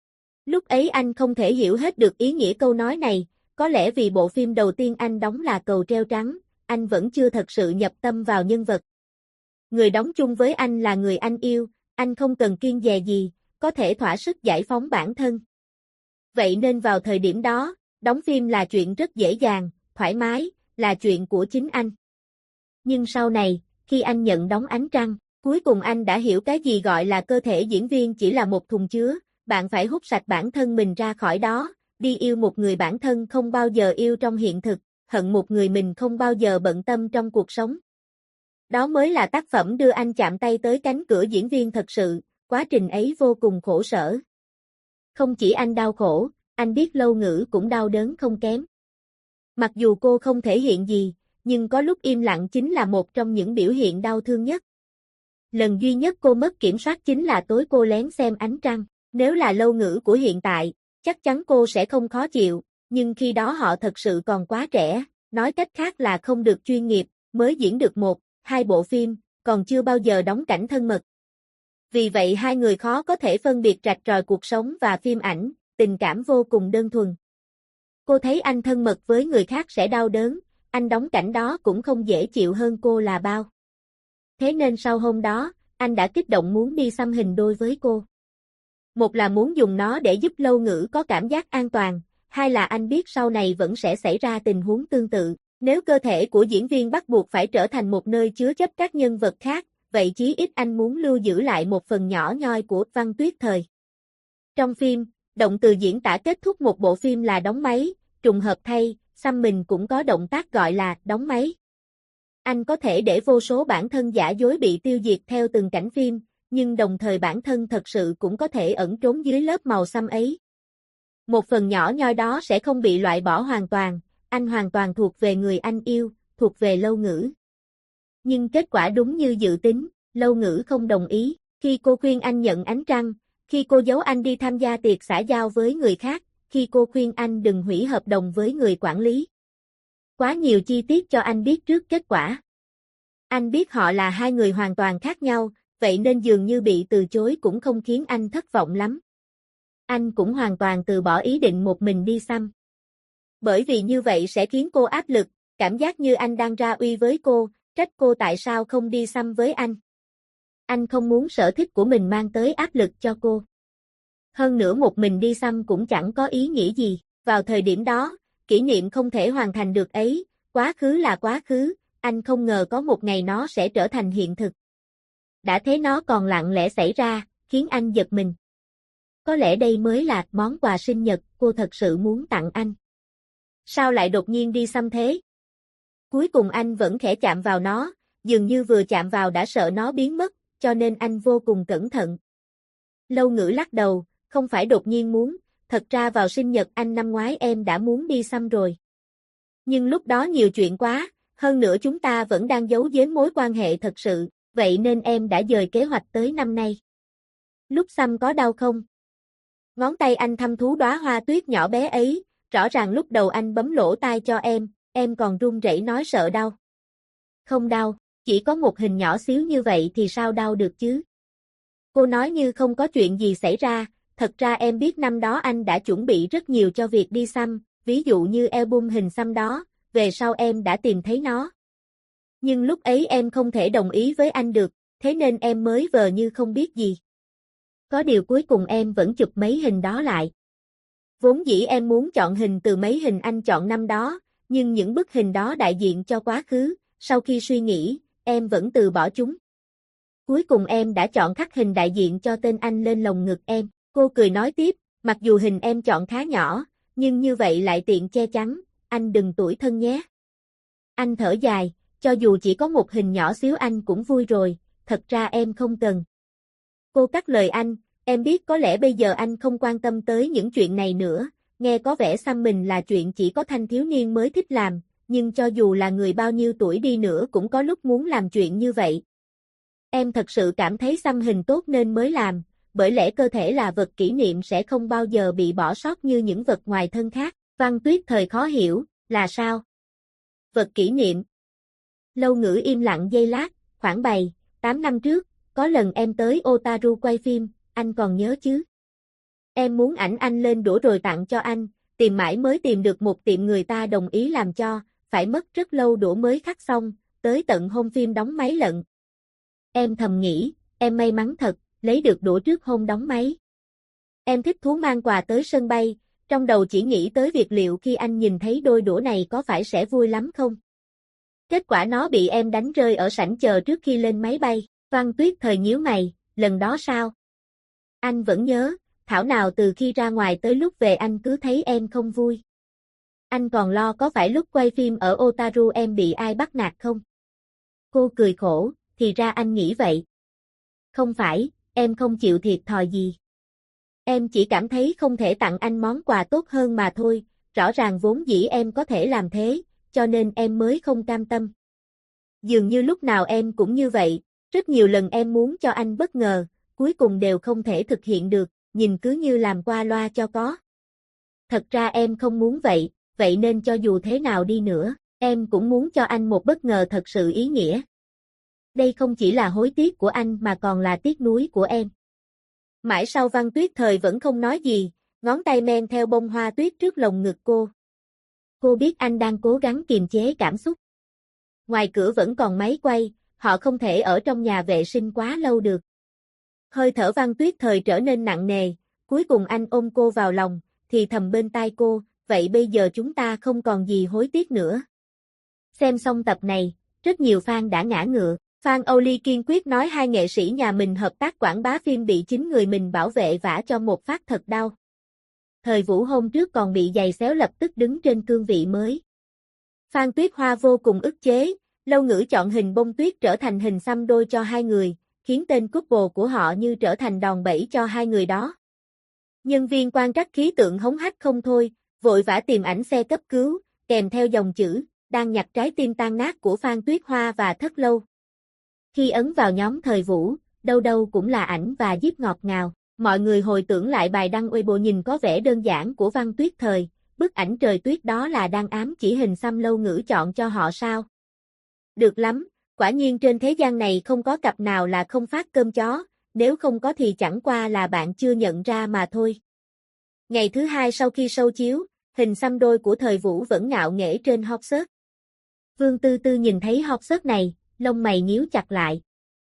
Lúc ấy anh không thể hiểu hết được ý nghĩa câu nói này, có lẽ vì bộ phim đầu tiên anh đóng là Cầu Treo Trắng, anh vẫn chưa thật sự nhập tâm vào nhân vật. Người đóng chung với anh là người anh yêu, anh không cần kiêng dè gì, có thể thỏa sức giải phóng bản thân. Vậy nên vào thời điểm đó, đóng phim là chuyện rất dễ dàng, thoải mái, là chuyện của chính anh. Nhưng sau này, khi anh nhận đóng Ánh Trăng, cuối cùng anh đã hiểu cái gì gọi là cơ thể diễn viên chỉ là một thùng chứa, bạn phải hút sạch bản thân mình ra khỏi đó, đi yêu một người bản thân không bao giờ yêu trong hiện thực, hận một người mình không bao giờ bận tâm trong cuộc sống. Đó mới là tác phẩm đưa anh chạm tay tới cánh cửa diễn viên thật sự, quá trình ấy vô cùng khổ sở. Không chỉ anh đau khổ, anh biết Lâu Ngữ cũng đau đớn không kém. Mặc dù cô không thể hiện gì, nhưng có lúc im lặng chính là một trong những biểu hiện đau thương nhất. Lần duy nhất cô mất kiểm soát chính là tối cô lén xem Ánh Trăng, nếu là Lâu Ngữ của hiện tại, chắc chắn cô sẽ không khó chịu, nhưng khi đó họ thật sự còn quá trẻ, nói cách khác là không được chuyên nghiệp, mới diễn được 1-2 bộ phim, còn chưa bao giờ đóng cảnh thân mật. Vì vậy hai người khó có thể phân biệt rạch ròi cuộc sống và phim ảnh, tình cảm vô cùng đơn thuần. Cô thấy anh thân mật với người khác sẽ đau đớn, anh đóng cảnh đó cũng không dễ chịu hơn cô là bao. Thế nên sau hôm đó, anh đã kích động muốn đi xăm hình đôi với cô. Một là muốn dùng nó để giúp Lâu Ngữ có cảm giác an toàn, hai là anh biết sau này vẫn sẽ xảy ra tình huống tương tự. Nếu cơ thể của diễn viên bắt buộc phải trở thành một nơi chứa chấp các nhân vật khác, vậy chí ít anh muốn lưu giữ lại một phần nhỏ nhoi của Văn Tuyết Thời. Trong phim, động từ diễn tả kết thúc một bộ phim là đóng máy, trùng hợp thay, xăm mình cũng có động tác gọi là đóng máy. Anh có thể để vô số bản thân giả dối bị tiêu diệt theo từng cảnh phim, nhưng đồng thời bản thân thật sự cũng có thể ẩn trốn dưới lớp màu xăm ấy. Một phần nhỏ nhoi đó sẽ không bị loại bỏ hoàn toàn, anh hoàn toàn thuộc về người anh yêu, thuộc về Lâu Ngữ. Nhưng kết quả đúng như dự tính, Lâu Ngữ không đồng ý, khi cô khuyên anh nhận Ánh Trăng, khi cô giấu anh đi tham gia tiệc xã giao với người khác, khi cô khuyên anh đừng hủy hợp đồng với người quản lý. Quá nhiều chi tiết cho anh biết trước kết quả. Anh biết họ là hai người hoàn toàn khác nhau, vậy nên dường như bị từ chối cũng không khiến anh thất vọng lắm. Anh cũng hoàn toàn từ bỏ ý định một mình đi xăm. Bởi vì như vậy sẽ khiến cô áp lực, cảm giác như anh đang ra uy với cô, trách cô tại sao không đi xăm với anh. Anh không muốn sở thích của mình mang tới áp lực cho cô. Hơn nữa một mình đi xăm cũng chẳng có ý nghĩa gì, vào thời điểm đó, kỷ niệm không thể hoàn thành được ấy, quá khứ là quá khứ, anh không ngờ có một ngày nó sẽ trở thành hiện thực. Đã thế nó còn lặng lẽ xảy ra, khiến anh giật mình. Có lẽ đây mới là món quà sinh nhật cô thật sự muốn tặng anh. Sao lại đột nhiên đi xăm thế? Cuối cùng anh vẫn khẽ chạm vào nó, dường như vừa chạm vào đã sợ nó biến mất, cho nên anh vô cùng cẩn thận. Lâu Ngữ lắc đầu, không phải đột nhiên muốn, thật ra vào sinh nhật anh năm ngoái em đã muốn đi xăm rồi. Nhưng lúc đó nhiều chuyện quá, hơn nữa chúng ta vẫn đang giấu giếm mối quan hệ thật sự, vậy nên em đã dời kế hoạch tới năm nay. Lúc xăm có đau không? Ngón tay anh thăm thú đóa hoa tuyết nhỏ bé ấy, rõ ràng lúc đầu anh bấm lỗ tai cho em còn run rẩy nói sợ đau. Không đau, chỉ có một hình nhỏ xíu như vậy thì sao đau được chứ? Cô nói như không có chuyện gì xảy ra, thật ra em biết năm đó anh đã chuẩn bị rất nhiều cho việc đi xăm, ví dụ như album hình xăm đó, về sau em đã tìm thấy nó. Nhưng lúc ấy em không thể đồng ý với anh được, thế nên em mới vờ như không biết gì. Có điều cuối cùng em vẫn chụp mấy hình đó lại. Vốn dĩ em muốn chọn hình từ mấy hình anh chọn năm đó, nhưng những bức hình đó đại diện cho quá khứ, sau khi suy nghĩ, em vẫn từ bỏ chúng. Cuối cùng em đã chọn khắc hình đại diện cho tên anh lên lồng ngực em. Cô cười nói tiếp, mặc dù hình em chọn khá nhỏ, nhưng như vậy lại tiện che chắn, anh đừng tủi thân nhé. Anh thở dài, cho dù chỉ có một hình nhỏ xíu anh cũng vui rồi, thật ra em không cần. Cô cắt lời anh, em biết có lẽ bây giờ anh không quan tâm tới những chuyện này nữa, nghe có vẻ xăm mình là chuyện chỉ có thanh thiếu niên mới thích làm, nhưng cho dù là người bao nhiêu tuổi đi nữa cũng có lúc muốn làm chuyện như vậy. Em thật sự cảm thấy xăm hình tốt nên mới làm, bởi lẽ cơ thể là vật kỷ niệm sẽ không bao giờ bị bỏ sót như những vật ngoài thân khác. Văn Tuyết thời khó hiểu, là sao? Vật kỷ niệm. Lâu Ngữ im lặng giây lát, khoảng 7-8 năm trước, có lần em tới Otaru quay phim, anh còn nhớ chứ? Em muốn ảnh anh lên đũa rồi tặng cho anh, tìm mãi mới tìm được một tiệm người ta đồng ý làm cho, phải mất rất lâu đũa mới khắc xong, tới tận hôm phim đóng máy lận. Em thầm nghĩ, em may mắn thật, lấy được đũa trước hôm đóng máy. Em thích thú mang quà tới sân bay, trong đầu chỉ nghĩ tới việc liệu khi anh nhìn thấy đôi đũa này có phải sẽ vui lắm không? Kết quả nó bị em đánh rơi ở sảnh chờ trước khi lên máy bay. Văn Tuyết thời nhíu mày, lần đó sao? Anh vẫn nhớ, thảo nào từ khi ra ngoài tới lúc về anh cứ thấy em không vui. Anh còn lo có phải lúc quay phim ở Otaru em bị ai bắt nạt không? Cô cười khổ, thì ra anh nghĩ vậy. Không phải, em không chịu thiệt thòi gì. Em chỉ cảm thấy không thể tặng anh món quà tốt hơn mà thôi, rõ ràng vốn dĩ em có thể làm thế, cho nên em mới không cam tâm. Dường như lúc nào em cũng như vậy, rất nhiều lần em muốn cho anh bất ngờ, cuối cùng đều không thể thực hiện được, nhìn cứ như làm qua loa cho có. Thật ra em không muốn vậy, vậy nên cho dù thế nào đi nữa, em cũng muốn cho anh một bất ngờ thật sự ý nghĩa. Đây không chỉ là hối tiếc của anh mà còn là tiếc nuối của em. Mãi sau Văn Tuyết thời vẫn không nói gì, ngón tay men theo bông hoa tuyết trước lồng ngực cô. Cô biết anh đang cố gắng kiềm chế cảm xúc. Ngoài cửa vẫn còn máy quay, họ không thể ở trong nhà vệ sinh quá lâu được. Hơi thở Văn Tuyết thời trở nên nặng nề, cuối cùng anh ôm cô vào lòng, thì thầm bên tai cô, vậy bây giờ chúng ta không còn gì hối tiếc nữa. Xem xong tập này, rất nhiều fan đã ngã ngựa. Phan Âu kiên quyết nói hai nghệ sĩ nhà mình hợp tác quảng bá phim bị chính người mình bảo vệ vả cho một phát thật đau. Thời Vũ hôm trước còn bị giày xéo lập tức đứng trên cương vị mới. Phan Tuyết Hoa vô cùng ức chế, Lâu Ngữ chọn hình bông tuyết trở thành hình xăm đôi cho hai người, khiến tên couple của họ như trở thành đòn bẩy cho hai người đó. Nhân viên quan trắc khí tượng hống hách không thôi, vội vã tìm ảnh xe cấp cứu, kèm theo dòng chữ, đang nhặt trái tim tan nát của Phan Tuyết Hoa và Thất Lâu. Khi ấn vào nhóm Thời Vũ, đâu đâu cũng là ảnh và díp ngọt ngào. Mọi người hồi tưởng lại bài đăng Weibo nhìn có vẻ đơn giản của Văn Tuyết thời, bức ảnh trời tuyết đó là đang ám chỉ hình xăm Lâu Ngữ chọn cho họ sao? Được lắm, quả nhiên trên thế gian này không có cặp nào là không phát cơm chó, nếu không có thì chẳng qua là bạn chưa nhận ra mà thôi. Ngày thứ hai sau khi show chiếu, hình xăm đôi của Thời Vũ vẫn ngạo nghễ trên hot search. Vương Tư Tư nhìn thấy hot search này, lông mày nhíu chặt lại.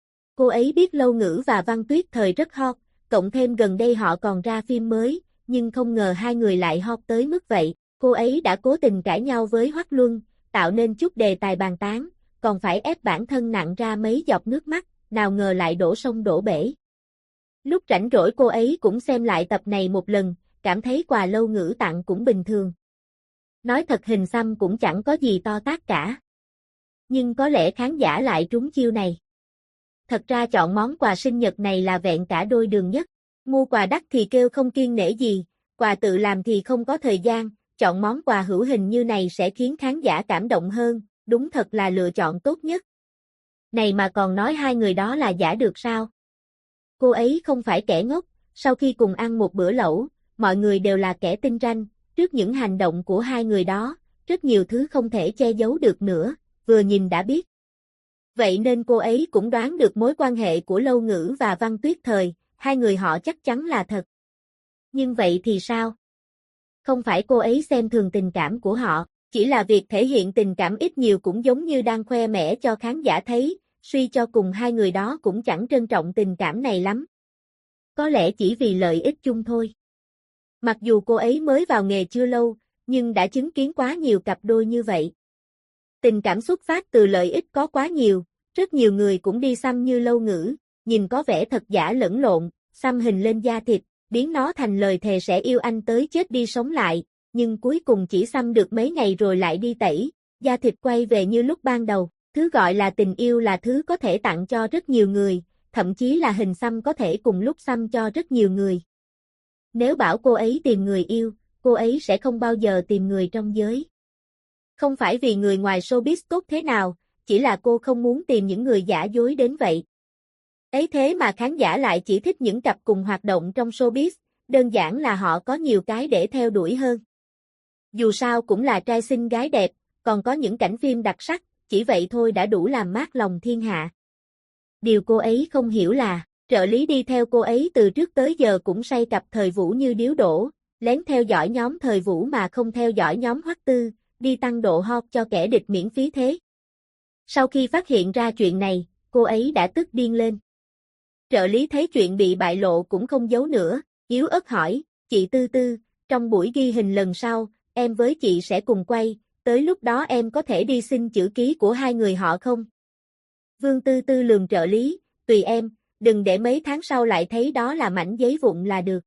Cô ấy biết Lâu Ngữ và Văn Tuyết thời rất hot, cộng thêm gần đây họ còn ra phim mới, nhưng không ngờ hai người lại hot tới mức vậy. Cô ấy đã cố tình cãi nhau với Hoắc Luân, tạo nên chút đề tài bàn tán, còn phải ép bản thân nặn ra mấy giọt nước mắt, nào ngờ lại đổ sông đổ bể. Lúc rảnh rỗi cô ấy cũng xem lại tập này một lần, cảm thấy quà Lâu Ngữ tặng cũng bình thường. Nói thật hình xăm cũng chẳng có gì to tát cả. Nhưng có lẽ khán giả lại trúng chiêu này. Thật ra chọn món quà sinh nhật này là vẹn cả đôi đường nhất. Mua quà đắt thì kêu không kiêng nể gì, quà tự làm thì không có thời gian, chọn món quà hữu hình như này sẽ khiến khán giả cảm động hơn, đúng thật là lựa chọn tốt nhất. Này mà còn nói hai người đó là giả được sao? Cô ấy không phải kẻ ngốc, sau khi cùng ăn một bữa lẩu, mọi người đều là kẻ tinh ranh, trước những hành động của hai người đó, rất nhiều thứ không thể che giấu được nữa, vừa nhìn đã biết. Vậy nên cô ấy cũng đoán được mối quan hệ của Lâu Ngữ và Văn Tuyết Thời, hai người họ chắc chắn là thật. Nhưng vậy thì sao? Không phải cô ấy xem thường tình cảm của họ, chỉ là việc thể hiện tình cảm ít nhiều cũng giống như đang khoe mẽ cho khán giả thấy, suy cho cùng hai người đó cũng chẳng trân trọng tình cảm này lắm. Có lẽ chỉ vì lợi ích chung thôi. Mặc dù cô ấy mới vào nghề chưa lâu, nhưng đã chứng kiến quá nhiều cặp đôi như vậy. Tình cảm xuất phát từ lợi ích có quá nhiều, rất nhiều người cũng đi xăm như Lâu Ngữ, nhìn có vẻ thật giả lẫn lộn, xăm hình lên da thịt, biến nó thành lời thề sẽ yêu anh tới chết đi sống lại, nhưng cuối cùng chỉ xăm được mấy ngày rồi lại đi tẩy, da thịt quay về như lúc ban đầu. Thứ gọi là tình yêu là thứ có thể tặng cho rất nhiều người, thậm chí là hình xăm có thể cùng lúc xăm cho rất nhiều người. Nếu bảo cô ấy tìm người yêu, cô ấy sẽ không bao giờ tìm người trong giới. Không phải vì người ngoài showbiz tốt thế nào, chỉ là cô không muốn tìm những người giả dối đến vậy. Ấy thế mà khán giả lại chỉ thích những cặp cùng hoạt động trong showbiz, đơn giản là họ có nhiều cái để theo đuổi hơn. Dù sao cũng là trai xinh gái đẹp, còn có những cảnh phim đặc sắc, chỉ vậy thôi đã đủ làm mát lòng thiên hạ. Điều cô ấy không hiểu là, trợ lý đi theo cô ấy từ trước tới giờ cũng say cặp Thời Vũ như điếu đổ, lén theo dõi nhóm Thời Vũ mà không theo dõi nhóm Hoắc Tư, đi tăng độ hot cho kẻ địch miễn phí thế. Sau khi phát hiện ra chuyện này, cô ấy đã tức điên lên. Trợ lý thấy chuyện bị bại lộ cũng không giấu nữa, yếu ớt hỏi, chị Tư Tư, trong buổi ghi hình lần sau, em với chị sẽ cùng quay, tới lúc đó em có thể đi xin chữ ký của hai người họ không? Vương Tư Tư lườm trợ lý, tùy em, đừng để mấy tháng sau lại thấy đó là mảnh giấy vụn là được.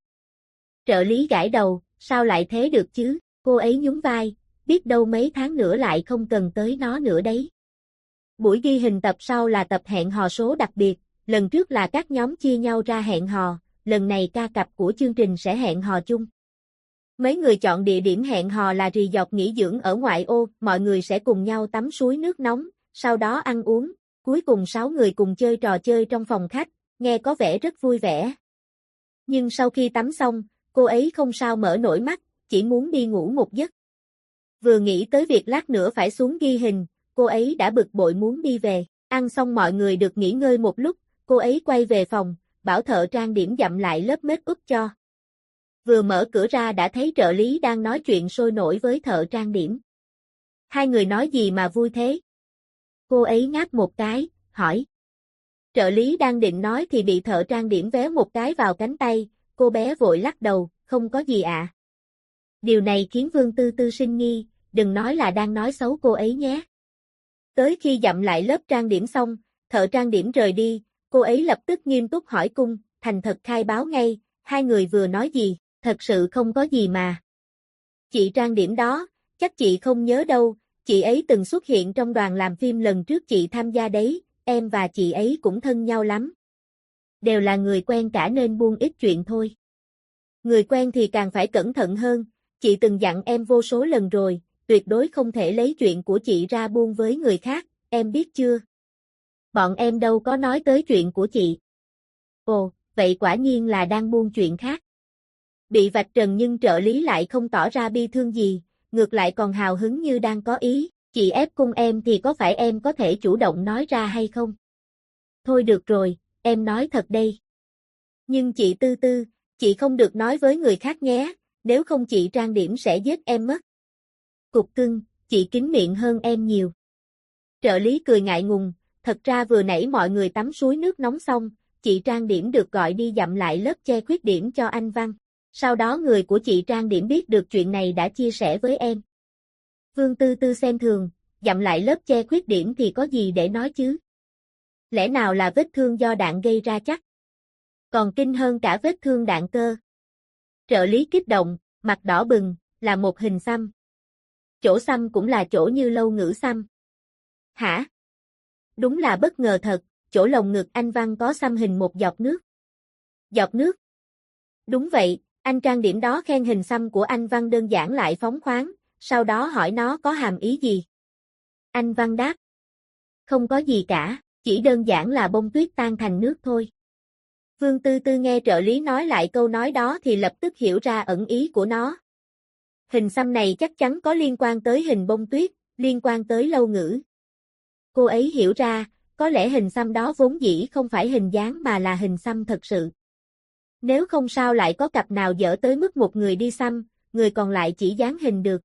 Trợ lý gãi đầu, sao lại thế được chứ, cô ấy nhún vai, biết đâu mấy tháng nữa lại không cần tới nó nữa đấy. Buổi ghi hình tập sau là tập hẹn hò số đặc biệt, lần trước là các nhóm chia nhau ra hẹn hò, lần này ca cặp của chương trình sẽ hẹn hò chung. Mấy người chọn địa điểm hẹn hò là resort nghỉ dưỡng ở ngoại ô, mọi người sẽ cùng nhau tắm suối nước nóng, sau đó ăn uống, cuối cùng 6 người cùng chơi trò chơi trong phòng khách, nghe có vẻ rất vui vẻ. Nhưng sau khi tắm xong, cô ấy không sao mở nổi mắt, chỉ muốn đi ngủ một giấc. Vừa nghĩ tới việc lát nữa phải xuống ghi hình, cô ấy đã bực bội muốn đi về, ăn xong mọi người được nghỉ ngơi một lúc, cô ấy quay về phòng, bảo thợ trang điểm dặm lại lớp make up cho. Vừa mở cửa ra đã thấy trợ lý đang nói chuyện sôi nổi với thợ trang điểm. Hai người nói gì mà vui thế? Cô ấy ngáp một cái, hỏi. Trợ lý đang định nói thì bị thợ trang điểm véo một cái vào cánh tay, cô bé vội lắc đầu, không có gì ạ. Điều này khiến Vương Tư Tư sinh nghi, đừng nói là đang nói xấu cô ấy nhé. Tới khi dặm lại lớp trang điểm xong, thợ trang điểm rời đi, cô ấy lập tức nghiêm túc hỏi cung, thành thật khai báo ngay, hai người vừa nói gì, thật sự không có gì mà. Chị trang điểm đó, chắc chị không nhớ đâu, chị ấy từng xuất hiện trong đoàn làm phim lần trước chị tham gia đấy, em và chị ấy cũng thân nhau lắm. Đều là người quen cả nên buông ít chuyện thôi. Người quen thì càng phải cẩn thận hơn, chị từng dặn em vô số lần rồi, tuyệt đối không thể lấy chuyện của chị ra buông với người khác, em biết chưa? Bọn em đâu có nói tới chuyện của chị. Ồ, vậy quả nhiên là đang buông chuyện khác. Bị vạch trần nhưng trợ lý lại không tỏ ra bi thương gì, ngược lại còn hào hứng như đang có ý, chị ép cung em thì có phải em có thể chủ động nói ra hay không? Thôi được rồi, em nói thật đây. Nhưng chị Tư Tư, chị không được nói với người khác nhé, nếu không chị trang điểm sẽ giết em mất. Cục cưng, chị kín miệng hơn em nhiều. Trợ lý cười ngại ngùng, thật ra vừa nãy mọi người tắm suối nước nóng xong, chị trang điểm được gọi đi dặm lại lớp che khuyết điểm cho anh Văn. Sau đó người của chị trang điểm biết được chuyện này đã chia sẻ với em. Vương Tư Tư xem thường, dặm lại lớp che khuyết điểm thì có gì để nói chứ? Lẽ nào là vết thương do đạn gây ra chắc? Còn kinh hơn cả vết thương đạn cơ. Trợ lý kích động, mặt đỏ bừng, là một hình xăm. Chỗ xăm cũng là chỗ như Lâu Ngữ xăm. Hả? Đúng là bất ngờ thật, chỗ lồng ngực anh Văn có xăm hình một giọt nước. Giọt nước? Đúng vậy, anh trang điểm đó khen hình xăm của anh Văn đơn giản lại phóng khoáng, sau đó hỏi nó có hàm ý gì. Anh Văn đáp. Không có gì cả, chỉ đơn giản là bông tuyết tan thành nước thôi. Vương Tư Tư nghe trợ lý nói lại câu nói đó thì lập tức hiểu ra ẩn ý của nó. Hình xăm này chắc chắn có liên quan tới hình bông tuyết, liên quan tới Lâu Ngữ. Cô ấy hiểu ra, có lẽ hình xăm đó vốn dĩ không phải hình dáng mà là hình xăm thật sự. Nếu không sao lại có cặp nào dở tới mức một người đi xăm, người còn lại chỉ dán hình được.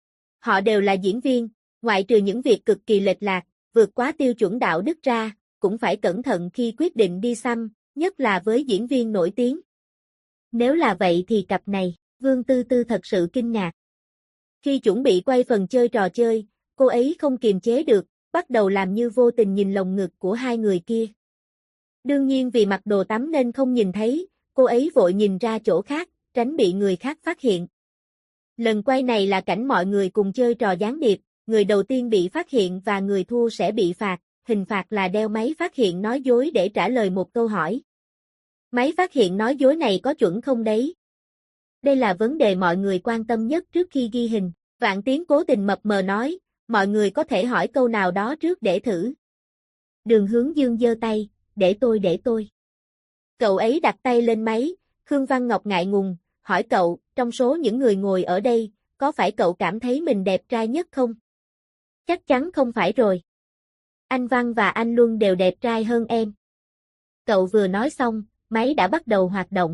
Họ đều là diễn viên, ngoại trừ những việc cực kỳ lệch lạc, vượt quá tiêu chuẩn đạo đức ra, cũng phải cẩn thận khi quyết định đi xăm, nhất là với diễn viên nổi tiếng. Nếu là vậy thì cặp này, Vương Tư Tư thật sự kinh ngạc. Khi chuẩn bị quay phần chơi trò chơi, cô ấy không kiềm chế được, bắt đầu làm như vô tình nhìn lồng ngực của hai người kia. Đương nhiên vì mặc đồ tắm nên không nhìn thấy, cô ấy vội nhìn ra chỗ khác, tránh bị người khác phát hiện. Lần quay này là cảnh mọi người cùng chơi trò gián điệp, người đầu tiên bị phát hiện và người thua sẽ bị phạt, hình phạt là đeo máy phát hiện nói dối để trả lời một câu hỏi. Máy phát hiện nói dối này có chuẩn không đấy? Đây là vấn đề mọi người quan tâm nhất trước khi ghi hình. Vạn Tiến cố tình mập mờ nói, mọi người có thể hỏi câu nào đó trước để thử. Đường Hướng Dương giơ tay, để tôi. Cậu ấy đặt tay lên máy, Khương Văn Ngọc ngại ngùng, hỏi cậu, trong số những người ngồi ở đây, có phải cậu cảm thấy mình đẹp trai nhất không? Chắc chắn không phải rồi. Anh Văn và anh Luân đều đẹp trai hơn em. Cậu vừa nói xong, máy đã bắt đầu hoạt động.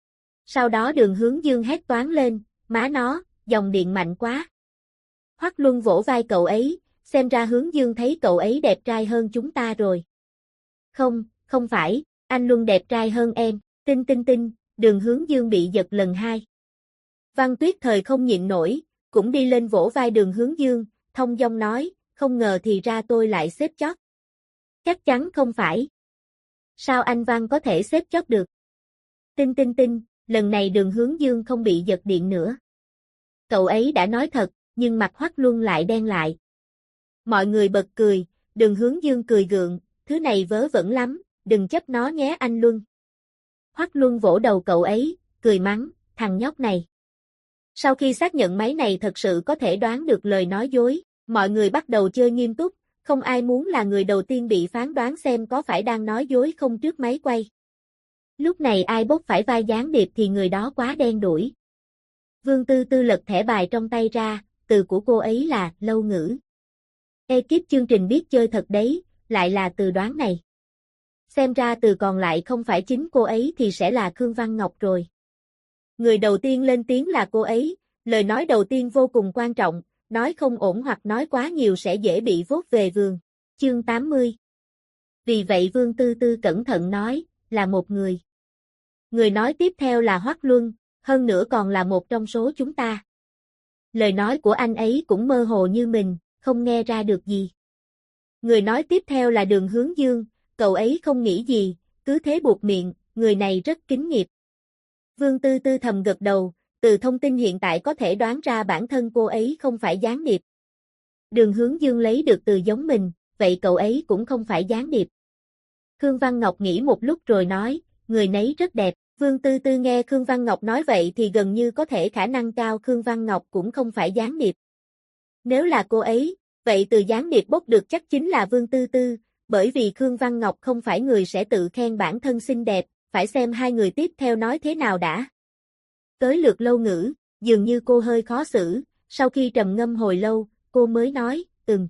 Sau đó Đường Hướng Dương hét toáng lên, má nó, dòng điện mạnh quá. Hoắc Luân vỗ vai cậu ấy, xem ra Hướng Dương thấy cậu ấy đẹp trai hơn chúng ta rồi. Không phải, anh Luân đẹp trai hơn em, tinh, Đường Hướng Dương bị giật lần hai. Văn Tuyết Thời không nhịn nổi, cũng đi lên vỗ vai Đường Hướng Dương, thông dong nói, không ngờ thì ra tôi lại xếp chót. Chắc chắn không phải. Sao anh Văn có thể xếp chót được? Tinh, lần này Đường Hướng Dương không bị giật điện nữa. Cậu ấy đã nói thật, nhưng mặt Hoắc Luân lại đen lại. Mọi người bật cười, Đường Hướng Dương cười gượng, thứ này vớ vẩn lắm, đừng chấp nó nhé anh Luân. Hoắc Luân vỗ đầu cậu ấy, cười mắng, thằng nhóc này. Sau khi xác nhận máy này thật sự có thể đoán được lời nói dối, mọi người bắt đầu chơi nghiêm túc, không ai muốn là người đầu tiên bị phán đoán xem có phải đang nói dối không trước máy quay. Lúc này ai bốc phải vai gián điệp thì người đó quá đen đủi. Vương Tư Tư lật thẻ bài trong tay ra, từ của cô ấy là Lâu Ngữ. Ekip chương trình biết chơi thật đấy, lại là từ đoán này. Xem ra từ còn lại không phải chính cô ấy thì sẽ là Khương Văn Ngọc rồi. Người đầu tiên lên tiếng là cô ấy, lời nói đầu tiên vô cùng quan trọng, nói không ổn hoặc nói quá nhiều sẽ dễ bị vốt về vườn. Chương 80. Vì vậy Vương Tư Tư cẩn thận nói, là một người. Người nói tiếp theo là Hoắc Luân, hơn nữa còn là một trong số chúng ta. Lời nói của anh ấy cũng mơ hồ như mình, không nghe ra được gì. Người nói tiếp theo là Đường Hướng Dương, cậu ấy không nghĩ gì, cứ thế buột miệng, người này rất kính nghiệp. Vương Tư Tư thầm gật đầu, từ thông tin hiện tại có thể đoán ra bản thân cô ấy không phải gián điệp. Đường Hướng Dương lấy được từ giống mình, vậy cậu ấy cũng không phải gián điệp. Khương Văn Ngọc nghĩ một lúc rồi nói, người nấy rất đẹp. Vương Tư Tư nghe Khương Văn Ngọc nói vậy thì gần như có thể khả năng cao Khương Văn Ngọc cũng không phải gián điệp. Nếu là cô ấy, vậy từ gián điệp bốc được chắc chính là Vương Tư Tư, bởi vì Khương Văn Ngọc không phải người sẽ tự khen bản thân xinh đẹp, phải xem hai người tiếp theo nói thế nào đã. Tới lượt Lâu Ngữ, dường như cô hơi khó xử, sau khi trầm ngâm hồi lâu, cô mới nói,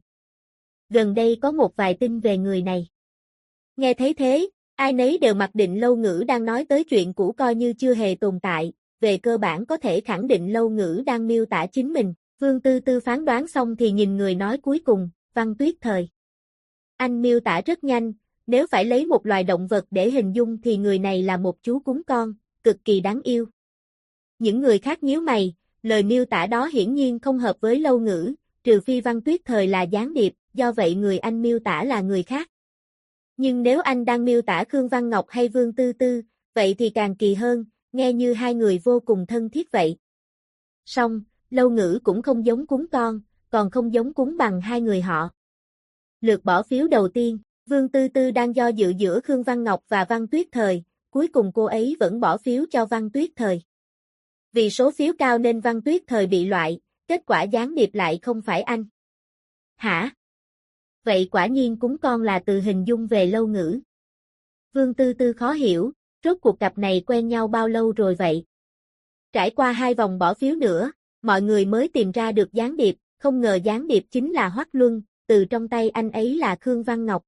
gần đây có một vài tin về người này. Nghe thấy thế, ai nấy đều mặc định Lâu Ngữ đang nói tới chuyện cũ coi như chưa hề tồn tại, về cơ bản có thể khẳng định Lâu Ngữ đang miêu tả chính mình. Vương Tư Tư phán đoán xong thì nhìn người nói cuối cùng, Văn Tuyết Thời. Anh miêu tả rất nhanh, nếu phải lấy một loài động vật để hình dung thì người này là một chú cún con, cực kỳ đáng yêu. Những người khác nhíu mày, lời miêu tả đó hiển nhiên không hợp với Lâu Ngữ, trừ phi Văn Tuyết Thời là gián điệp, do vậy người anh miêu tả là người khác. Nhưng nếu anh đang miêu tả Khương Văn Ngọc hay Vương Tư Tư, vậy thì càng kỳ hơn, nghe như hai người vô cùng thân thiết vậy. Song, Lâu Ngữ cũng không giống cún con, còn không giống cún bằng hai người họ. Lượt bỏ phiếu đầu tiên. Vương Tư Tư đang do dự giữa Khương Văn Ngọc và Văn Tuyết Thời, cuối cùng cô ấy vẫn bỏ phiếu cho Văn Tuyết Thời. Vì số phiếu cao nên Văn Tuyết Thời bị loại, kết quả gián điệp lại không phải anh. Hả? Vậy quả nhiên cúng con là từ hình dung về Lâu Ngữ. Vương Tư Tư khó hiểu, rốt cuộc cặp này quen nhau bao lâu rồi vậy? Trải qua 2 vòng bỏ phiếu nữa, mọi người mới tìm ra được gián điệp, không ngờ gián điệp chính là Hoắc Luân, từ trong tay anh ấy là Khương Văn Ngọc.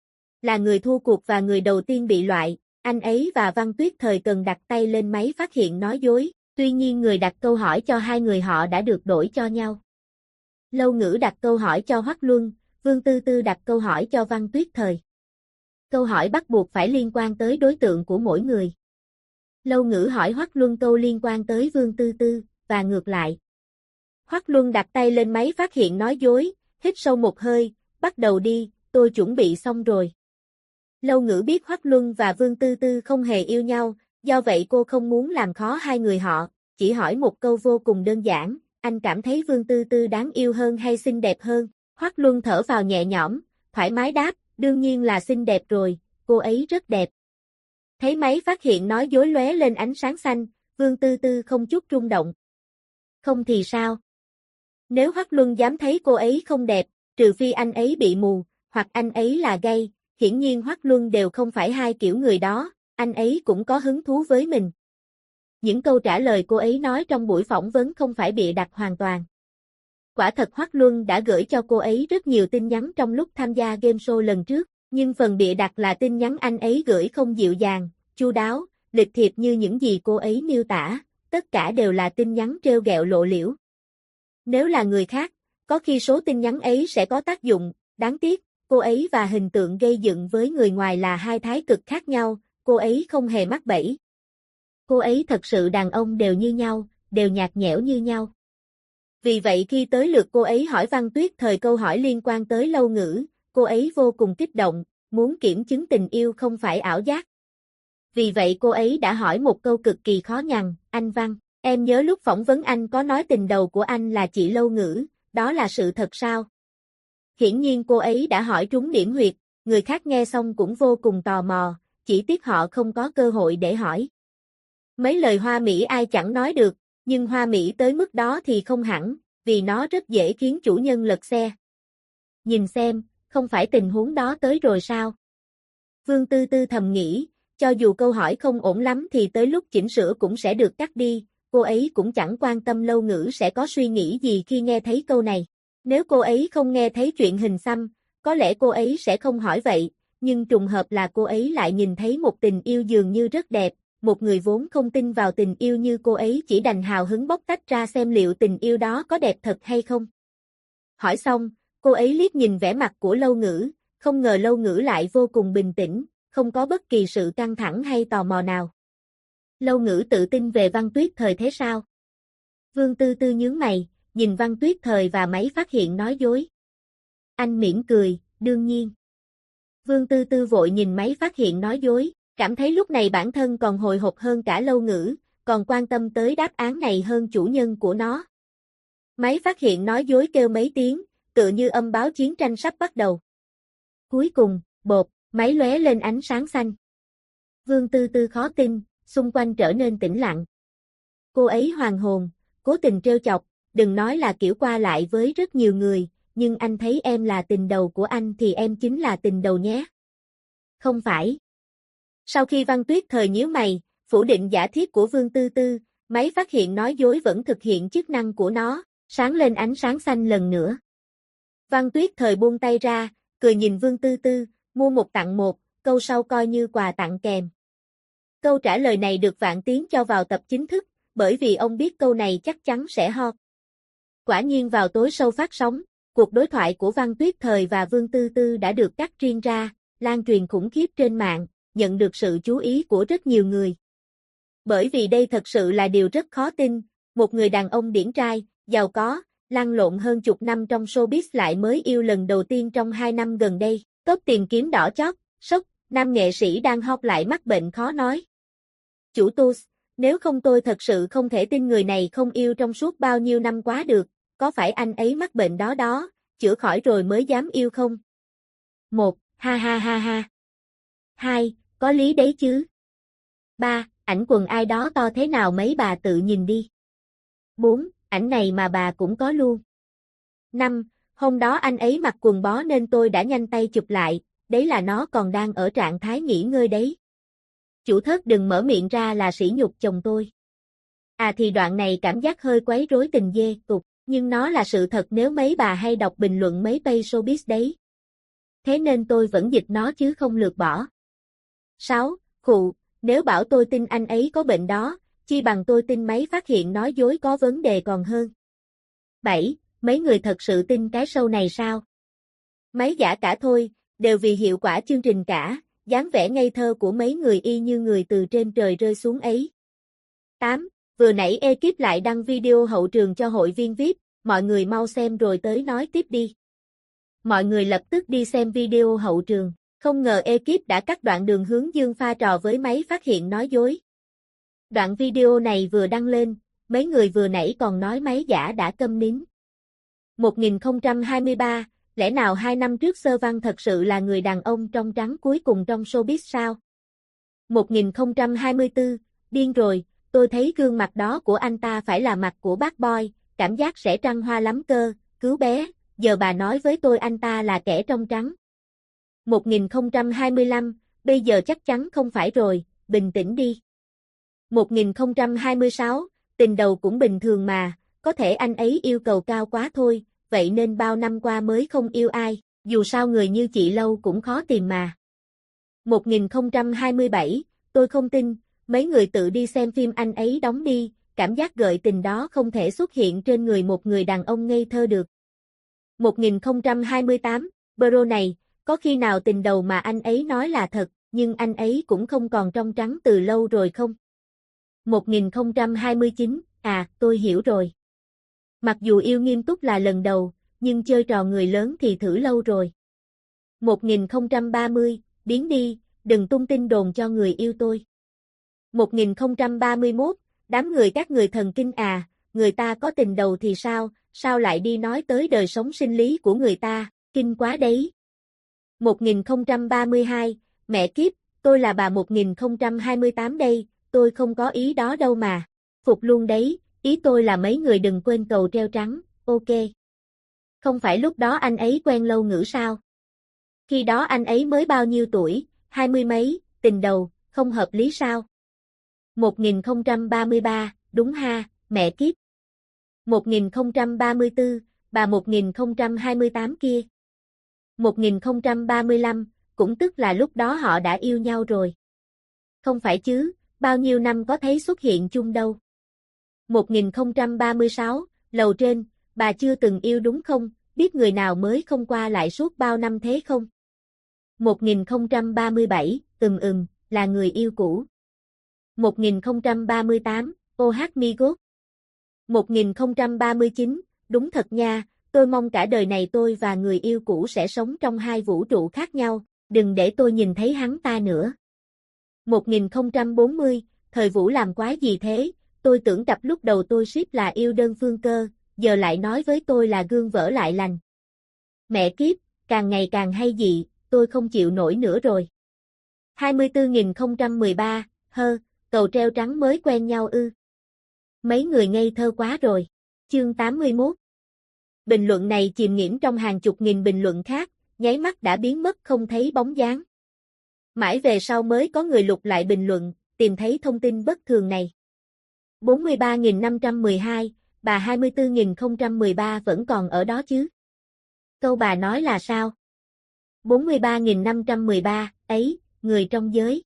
Là người thua cuộc và người đầu tiên bị loại, anh ấy và Văn Tuyết Thời cần đặt tay lên máy phát hiện nói dối, tuy nhiên người đặt câu hỏi cho hai người họ đã được đổi cho nhau. Lâu Ngữ đặt câu hỏi cho Hoắc Luân, Vương Tư Tư đặt câu hỏi cho Văn Tuyết Thời. Câu hỏi bắt buộc phải liên quan tới đối tượng của mỗi người. Lâu Ngữ hỏi Hoắc Luân câu liên quan tới Vương Tư Tư, và ngược lại. Hoắc Luân đặt tay lên máy phát hiện nói dối, hít sâu một hơi, bắt đầu đi, tôi chuẩn bị xong rồi. Lâu Ngữ biết Hoắc Luân và Vương Tư Tư không hề yêu nhau, do vậy cô không muốn làm khó hai người họ, chỉ hỏi một câu vô cùng đơn giản, anh cảm thấy Vương Tư Tư đáng yêu hơn hay xinh đẹp hơn? Hoắc Luân thở vào nhẹ nhõm, thoải mái đáp, đương nhiên là xinh đẹp rồi, cô ấy rất đẹp. Thấy máy phát hiện nói dối lóe lên ánh sáng xanh, Vương Tư Tư không chút rung động. Không thì sao? Nếu Hoắc Luân dám thấy cô ấy không đẹp, trừ phi anh ấy bị mù, hoặc anh ấy là gay, hiển nhiên Hoắc Luân đều không phải hai kiểu người đó, anh ấy cũng có hứng thú với mình. Những câu trả lời cô ấy nói trong buổi phỏng vấn không phải bịa đặt hoàn toàn. Quả thật Hoắc Luân đã gửi cho cô ấy rất nhiều tin nhắn trong lúc tham gia game show lần trước, nhưng phần bịa đặt là tin nhắn anh ấy gửi không dịu dàng, chu đáo, lịch thiệp như những gì cô ấy miêu tả, tất cả đều là tin nhắn trêu ghẹo lộ liễu. Nếu là người khác, có khi số tin nhắn ấy sẽ có tác dụng, đáng tiếc, cô ấy và hình tượng gây dựng với người ngoài là hai thái cực khác nhau, cô ấy không hề mắc bẫy. Cô ấy thật sự đàn ông đều như nhau, đều nhạt nhẽo như nhau. Vì vậy khi tới lượt cô ấy hỏi Văn Tuyết Thời câu hỏi liên quan tới Lâu Ngữ, cô ấy vô cùng kích động, muốn kiểm chứng tình yêu không phải ảo giác. Vì vậy cô ấy đã hỏi một câu cực kỳ khó nhằn, anh Văn, em nhớ lúc phỏng vấn anh có nói tình đầu của anh là chị Lâu Ngữ, đó là sự thật sao? Hiển nhiên cô ấy đã hỏi trúng điểm huyệt, người khác nghe xong cũng vô cùng tò mò, chỉ tiếc họ không có cơ hội để hỏi. Mấy lời hoa mỹ ai chẳng nói được, nhưng hoa mỹ tới mức đó thì không hẳn, vì nó rất dễ khiến chủ nhân lật xe. Nhìn xem, không phải tình huống đó tới rồi sao? Vương Tư Tư thầm nghĩ, cho dù câu hỏi không ổn lắm thì tới lúc chỉnh sửa cũng sẽ được cắt đi, cô ấy cũng chẳng quan tâm Lâu Ngữ sẽ có suy nghĩ gì khi nghe thấy câu này. Nếu cô ấy không nghe thấy chuyện hình xăm, có lẽ cô ấy sẽ không hỏi vậy, nhưng trùng hợp là cô ấy lại nhìn thấy một tình yêu dường như rất đẹp, một người vốn không tin vào tình yêu như cô ấy chỉ đành hào hứng bóc tách ra xem liệu tình yêu đó có đẹp thật hay không. Hỏi xong, cô ấy liếc nhìn vẻ mặt của Lâu Ngữ, không ngờ Lâu Ngữ lại vô cùng bình tĩnh, không có bất kỳ sự căng thẳng hay tò mò nào. Lâu Ngữ tự tin về Văn Tuyết Thời thế sao? Vương Tư Tư nhướng mày, nhìn Văn Tuyết Thời và máy phát hiện nói dối. Anh mỉm cười, đương nhiên. Vương Tư Tư vội nhìn máy phát hiện nói dối, cảm thấy lúc này bản thân còn hồi hộp hơn cả Lâu Ngữ, còn quan tâm tới đáp án này hơn chủ nhân của nó. Máy phát hiện nói dối kêu mấy tiếng, tựa như âm báo chiến tranh sắp bắt đầu. Cuối cùng, bột, máy lóe lên ánh sáng xanh. Vương Tư Tư khó tin, xung quanh trở nên tĩnh lặng. Cô ấy hoàn hồn, cố tình trêu chọc, đừng nói là kiểu qua lại với rất nhiều người, nhưng anh thấy em là tình đầu của anh thì em chính là tình đầu nhé. Không phải. Sau khi Văn Tuyết Thời nhíu mày, phủ định giả thiết của Vương Tư Tư, máy phát hiện nói dối vẫn thực hiện chức năng của nó, sáng lên ánh sáng xanh lần nữa. Văn Tuyết Thời buông tay ra, cười nhìn Vương Tư Tư, mua một tặng một, câu sau coi như quà tặng kèm. Câu trả lời này được Vạn Tiến cho vào tập chính thức, bởi vì ông biết câu này chắc chắn sẽ hot. Quả nhiên vào tối sau phát sóng, cuộc đối thoại của Văn Tuyết Thời và Vương Tư Tư đã được cắt riêng ra, lan truyền khủng khiếp trên mạng, nhận được sự chú ý của rất nhiều người. Bởi vì đây thật sự là điều rất khó tin, một người đàn ông điển trai, giàu có, lăn lộn hơn chục năm trong showbiz lại mới yêu lần đầu tiên trong 2 năm gần đây, tốt tiền kiếm đỏ chót, sốc, nam nghệ sĩ đang hot lại mắc bệnh khó nói. Chủ Tus, nếu không tôi thật sự không thể tin người này không yêu trong suốt bao nhiêu năm quá được, có phải anh ấy mắc bệnh đó đó, chữa khỏi rồi mới dám yêu không? 1. Ha ha ha ha. 2. Có lý đấy chứ. 3. Ảnh quần ai đó to thế nào mấy bà tự nhìn đi. 4. Ảnh này mà bà cũng có luôn. 5. Hôm đó anh ấy mặc quần bó nên tôi đã nhanh tay chụp lại, đấy là nó còn đang ở trạng thái nghỉ ngơi đấy. Chủ thớt đừng mở miệng ra là sỉ nhục chồng tôi. À thì đoạn này cảm giác hơi quấy rối tình dê, cục, nhưng nó là sự thật nếu mấy bà hay đọc bình luận mấy page showbiz đấy. Thế nên tôi vẫn dịch nó chứ không lược bỏ. 6. Khụ, nếu bảo tôi tin anh ấy có bệnh đó, chi bằng tôi tin máy phát hiện nói dối có vấn đề còn hơn. 7. Mấy người thật sự tin cái show này sao? Máy giả cả thôi, đều vì hiệu quả chương trình cả, dáng vẻ ngây thơ của mấy người y như người từ trên trời rơi xuống ấy. 8. Vừa nãy ekip lại đăng video hậu trường cho hội viên VIP, mọi người mau xem rồi tới nói tiếp đi. Mọi người lập tức đi xem video hậu trường, không ngờ ekip đã cắt đoạn đường hướng dương pha trò với máy phát hiện nói dối. Đoạn video này vừa đăng lên, mấy người vừa nãy còn nói máy giả đã câm nín. 1023, lẽ nào 2 năm trước Sơ Văn thật sự là người đàn ông trong trắng cuối cùng trong showbiz sao? 1024, điên rồi, tôi thấy gương mặt đó của anh ta phải là mặt của bad boy, cảm giác sẽ trăng hoa lắm cơ, cứu bé, giờ bà nói với tôi anh ta là kẻ trong trắng. 1025, bây giờ chắc chắn không phải rồi, bình tĩnh đi. 1026, tình đầu cũng bình thường mà, có thể anh ấy yêu cầu cao quá thôi, vậy nên bao năm qua mới không yêu ai, dù sao người như chị Lâu cũng khó tìm mà. 1027, tôi không tin, mấy người tự đi xem phim anh ấy đóng đi, cảm giác gợi tình đó không thể xuất hiện trên người một người đàn ông ngây thơ được. 1028, bro này, có khi nào tình đầu mà anh ấy nói là thật, nhưng anh ấy cũng không còn trong trắng từ lâu rồi không? 1029, à, tôi hiểu rồi. Mặc dù yêu nghiêm túc là lần đầu, nhưng chơi trò người lớn thì thử lâu rồi. 1030, biến đi, đừng tung tin đồn cho người yêu tôi. 1031, đám người các người thần kinh à, người ta có tình đầu thì sao lại đi nói tới đời sống sinh lý của người ta, kinh quá đấy. 1032, mẹ kiếp, tôi là bà 1028 đây, tôi không có ý đó đâu mà. Phục luôn đấy, ý tôi là mấy người đừng quên cầu treo trắng, ok. Không phải lúc đó anh ấy quen Lâu Ngữ sao? Khi đó anh ấy mới bao nhiêu tuổi, 20 mấy, tình đầu, không hợp lý sao? 1033, đúng ha, mẹ kiếp. 1034, bà 1028 kia. 1035, cũng tức là lúc đó họ đã yêu nhau rồi. Không phải chứ, bao nhiêu năm có thấy xuất hiện chung đâu. 1036, lầu trên, bà chưa từng yêu đúng không, biết người nào mới không qua lại suốt bao năm thế không? 1037, là người yêu cũ. 1038, OH mi God. 1039, đúng thật nha, tôi mong cả đời này tôi và người yêu cũ sẽ sống trong hai vũ trụ khác nhau, đừng để tôi nhìn thấy hắn ta nữa. 1040, thời Vũ làm quái gì thế, tôi tưởng cặp lúc đầu tôi ship là yêu đơn phương cơ, giờ lại nói với tôi là gương vỡ lại lành. Mẹ kiếp, càng ngày càng hay dị, tôi không chịu nổi nữa rồi. 24013, cầu treo trắng mới quen nhau ư. Mấy người ngây thơ quá rồi. Chương 81. Bình luận này chìm nghiễm trong hàng chục nghìn bình luận khác, nháy mắt đã biến mất không thấy bóng dáng. Mãi về sau mới có người lục lại bình luận, tìm thấy thông tin bất thường này. 43.512, bà 24.013 vẫn còn ở đó chứ? Câu bà nói là sao? 43.513, ấy, người trong giới.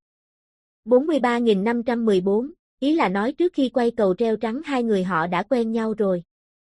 43.514, ý là nói trước khi quay cầu treo trắng hai người họ đã quen nhau rồi.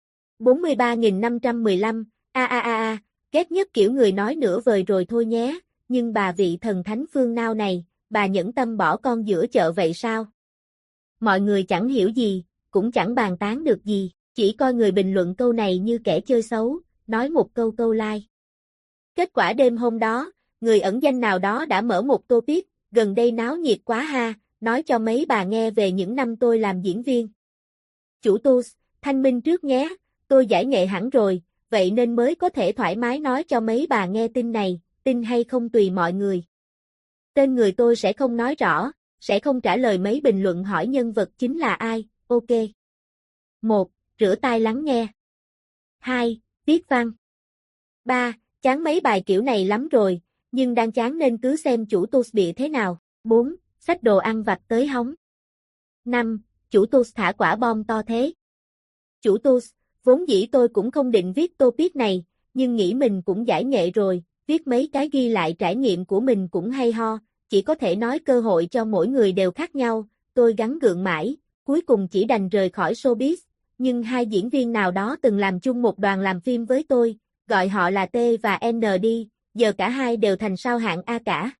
43.515, ghét nhất kiểu người nói nửa vời rồi thôi nhé, nhưng bà vị thần thánh phương nào này, bà nhẫn tâm bỏ con giữa chợ vậy sao? Mọi người chẳng hiểu gì, cũng chẳng bàn tán được gì, chỉ coi người bình luận câu này như kẻ chơi xấu, nói một câu like. Kết quả đêm hôm đó, người ẩn danh nào đó đã mở một topic, gần đây náo nhiệt quá ha, nói cho mấy bà nghe về những năm tôi làm diễn viên. Chủ tu, thanh minh trước nhé, tôi giải nghệ hẳn rồi, vậy nên mới có thể thoải mái nói cho mấy bà nghe tin này, tin hay không tùy mọi người. Tên người tôi sẽ không nói rõ, sẽ không trả lời mấy bình luận hỏi nhân vật chính là ai, ok. 1. Rửa tai lắng nghe. 2. Viết văn. 3. Chán mấy bài kiểu này lắm rồi, nhưng đang chán nên cứ xem chủ toast bịa thế nào. 4. Xách đồ ăn vặt tới hóng. 5. Chủ toast thả quả bom to thế. Chủ toast, vốn dĩ tôi cũng không định viết topic này, nhưng nghĩ mình cũng giải nghệ rồi, viết mấy cái ghi lại trải nghiệm của mình cũng hay ho, chỉ có thể nói cơ hội cho mỗi người đều khác nhau, tôi gắng gượng mãi, cuối cùng chỉ đành rời khỏi showbiz, nhưng hai diễn viên nào đó từng làm chung một đoàn làm phim với tôi, gọi họ là T và N đi, giờ cả hai đều thành sao hạng A cả.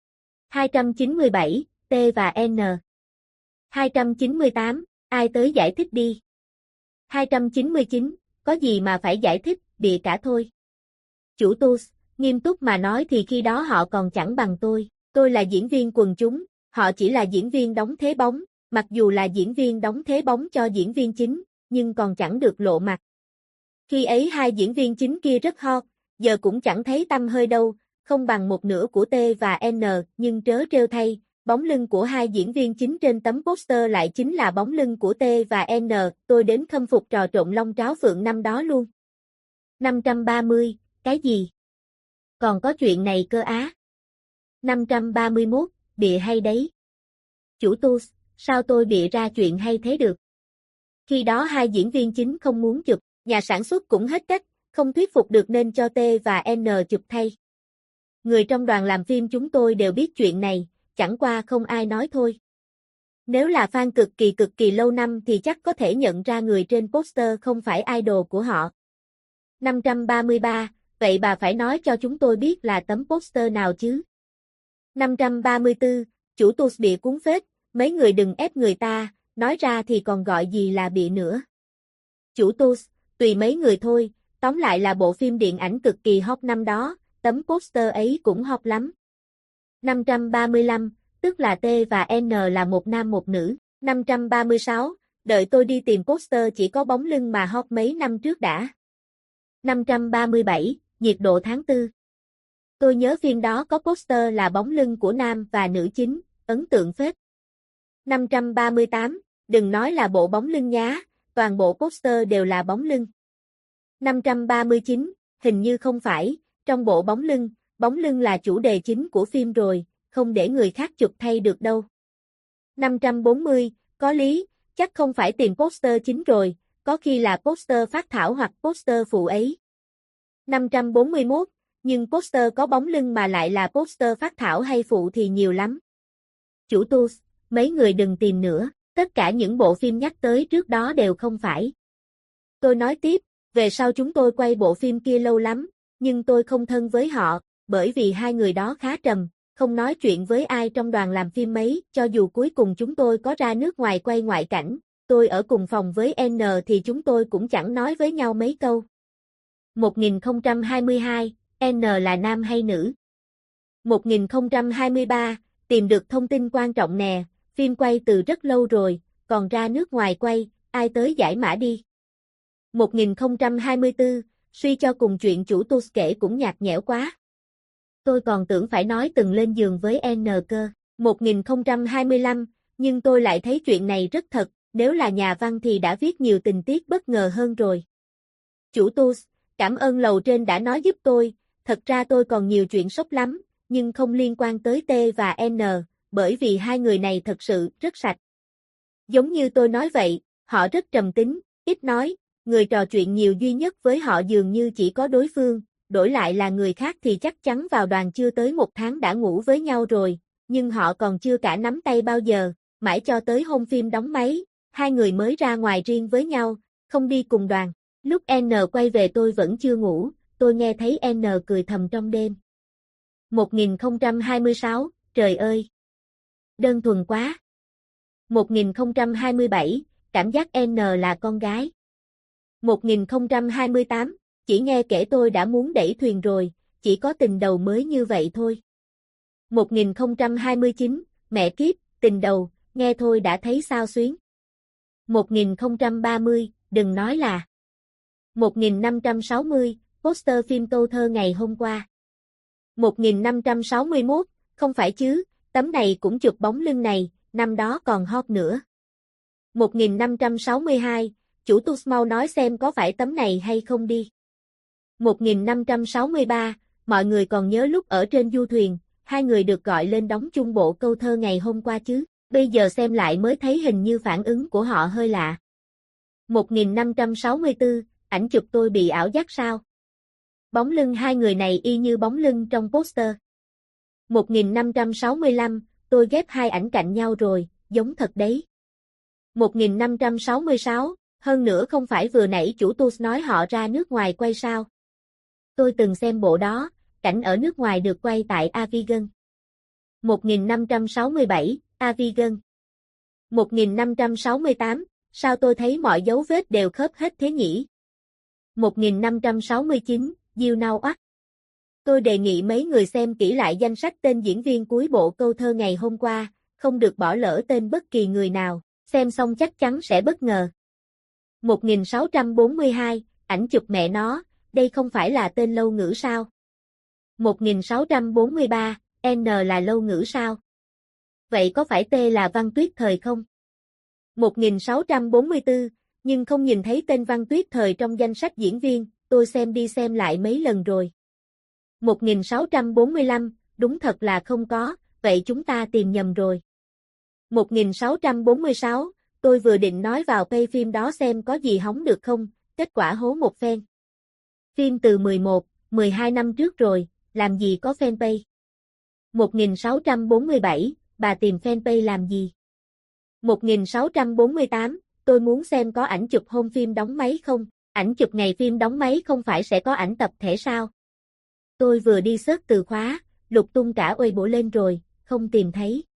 297, T và N. 298, ai tới giải thích đi. 299, có gì mà phải giải thích, bịa cả thôi. Chủ toast, nghiêm túc mà nói thì khi đó họ còn chẳng bằng tôi là diễn viên quần chúng, họ chỉ là diễn viên đóng thế bóng, mặc dù là diễn viên đóng thế bóng cho diễn viên chính, nhưng còn chẳng được lộ mặt. Khi ấy hai diễn viên chính kia rất hot, giờ cũng chẳng thấy tăm hơi đâu, không bằng một nửa của T và N, nhưng trớ trêu thay, bóng lưng của hai diễn viên chính trên tấm poster lại chính là bóng lưng của T và N, tôi đến khâm phục trò trộn lông tráo phượng năm đó luôn. 530, cái gì? Còn có chuyện này cơ á. 531, bịa hay đấy. Chủ toast, sao tôi bịa ra chuyện hay thế được? Khi đó hai diễn viên chính không muốn chụp, nhà sản xuất cũng hết cách, không thuyết phục được nên cho T và N chụp thay. Người trong đoàn làm phim chúng tôi đều biết chuyện này, chẳng qua không ai nói thôi. Nếu là fan cực kỳ lâu năm thì chắc có thể nhận ra người trên poster không phải idol của họ. 533, vậy bà phải nói cho chúng tôi biết là tấm poster nào chứ? 534, chủ toast bịa cuốn phết, mấy người đừng ép người ta, nói ra thì còn gọi gì là bịa nữa. Chủ toast, tùy mấy người thôi, tóm lại là bộ phim điện ảnh cực kỳ hot năm đó, tấm poster ấy cũng hot lắm. 535, tức là T và N là một nam một nữ. 536, đợi tôi đi tìm poster chỉ có bóng lưng mà hot mấy năm trước đã. 537, nhiệt độ tháng 4. Tôi nhớ phim đó có poster là bóng lưng của nam và nữ chính, ấn tượng phết. 538, đừng nói là bộ bóng lưng nhá, toàn bộ poster đều là bóng lưng. 539, hình như không phải, trong bộ bóng lưng là chủ đề chính của phim rồi, không để người khác chụp thay được đâu. 540, có lý, chắc không phải tìm poster chính rồi, có khi là poster phát thảo hoặc poster phụ ấy. 541, nhưng poster có bóng lưng mà lại là poster phát thảo hay phụ thì nhiều lắm. Chủ toast, mấy người đừng tìm nữa, tất cả những bộ phim nhắc tới trước đó đều không phải. Tôi nói tiếp, về sau chúng tôi quay bộ phim kia lâu lắm, nhưng tôi không thân với họ, bởi vì hai người đó khá trầm, không nói chuyện với ai trong đoàn làm phim mấy, cho dù cuối cùng chúng tôi có ra nước ngoài quay ngoại cảnh, tôi ở cùng phòng với N thì chúng tôi cũng chẳng nói với nhau mấy câu. 1022, N là nam hay nữ? 1023, tìm được thông tin quan trọng nè, phim quay từ rất lâu rồi, còn ra nước ngoài quay, ai tới giải mã đi. 1024, suy cho cùng chuyện chủ toast kể cũng nhạt nhẽo quá. Tôi còn tưởng phải nói từng lên giường với N cơ. 1025, nhưng tôi lại thấy chuyện này rất thật, nếu là nhà văn thì đã viết nhiều tình tiết bất ngờ hơn rồi. Chủ toast, cảm ơn lầu trên đã nói giúp tôi, thật ra tôi còn nhiều chuyện sốc lắm, nhưng không liên quan tới T và N, bởi vì hai người này thật sự rất sạch. Giống như tôi nói vậy, họ rất trầm tính, ít nói, người trò chuyện nhiều duy nhất với họ dường như chỉ có đối phương, đổi lại là người khác thì chắc chắn vào đoàn chưa tới một tháng đã ngủ với nhau rồi, nhưng họ còn chưa cả nắm tay bao giờ, mãi cho tới hôm phim đóng máy, hai người mới ra ngoài riêng với nhau, không đi cùng đoàn. Lúc N quay về tôi vẫn chưa ngủ, tôi nghe thấy N cười thầm trong đêm. 1026, trời ơi! Đơn thuần quá! 1027, cảm giác N là con gái. 1028, chỉ nghe kể tôi đã muốn đẩy thuyền rồi, chỉ có tình đầu mới như vậy thôi. 1029, mẹ kiếp, tình đầu, nghe thôi đã thấy sao xuyến. 1030, đừng nói là. 1560, poster phim Câu thơ ngày hôm qua. 1561, không phải chứ, tấm này cũng chụp bóng lưng này, năm đó còn hot nữa. 1562, chủ Tus mau nói xem có phải tấm này hay không đi. 1563, mọi người còn nhớ lúc ở trên du thuyền, hai người được gọi lên đóng chung bộ câu thơ ngày hôm qua chứ, bây giờ xem lại mới thấy hình như phản ứng của họ hơi lạ. 1564, ảnh chụp tôi bị ảo giác sao? Bóng lưng hai người này y như bóng lưng trong poster. 1565, tôi ghép hai ảnh cạnh nhau rồi, giống thật đấy. 1566, hơn nữa không phải vừa nãy chủ Tus nói họ ra nước ngoài quay sao? Tôi từng xem bộ đó, cảnh ở nước ngoài được quay tại Avigan. 1567, Avigan. 1568, sao tôi thấy mọi dấu vết đều khớp hết thế nhỉ? 1569, You Know What? Tôi đề nghị mấy người xem kỹ lại danh sách tên diễn viên cuối bộ câu thơ ngày hôm qua, không được bỏ lỡ tên bất kỳ người nào, xem xong chắc chắn sẽ bất ngờ. 1642, ảnh chụp mẹ nó, đây không phải là tên Lâu Ngữ sao? 1643, N là Lâu Ngữ sao? Vậy có phải T là Văn Tuyết Thời không? 1644, nhưng không nhìn thấy tên Văn Tuyết Thời trong danh sách diễn viên, tôi xem đi xem lại mấy lần rồi. 1645, đúng thật là không có, vậy chúng ta tìm nhầm rồi. 1646, tôi vừa định nói vào pay phim đó xem có gì hóng được không, kết quả hố một phen. Phim từ 11, 12 năm trước rồi, làm gì có fanpage. 1647, bà tìm fanpage làm gì? 1648, tôi muốn xem có ảnh chụp hôm phim đóng máy không, ảnh chụp ngày phim đóng máy không phải sẽ có ảnh tập thể sao? Tôi vừa đi search từ khóa, lục tung cả Weibo lên rồi, không tìm thấy.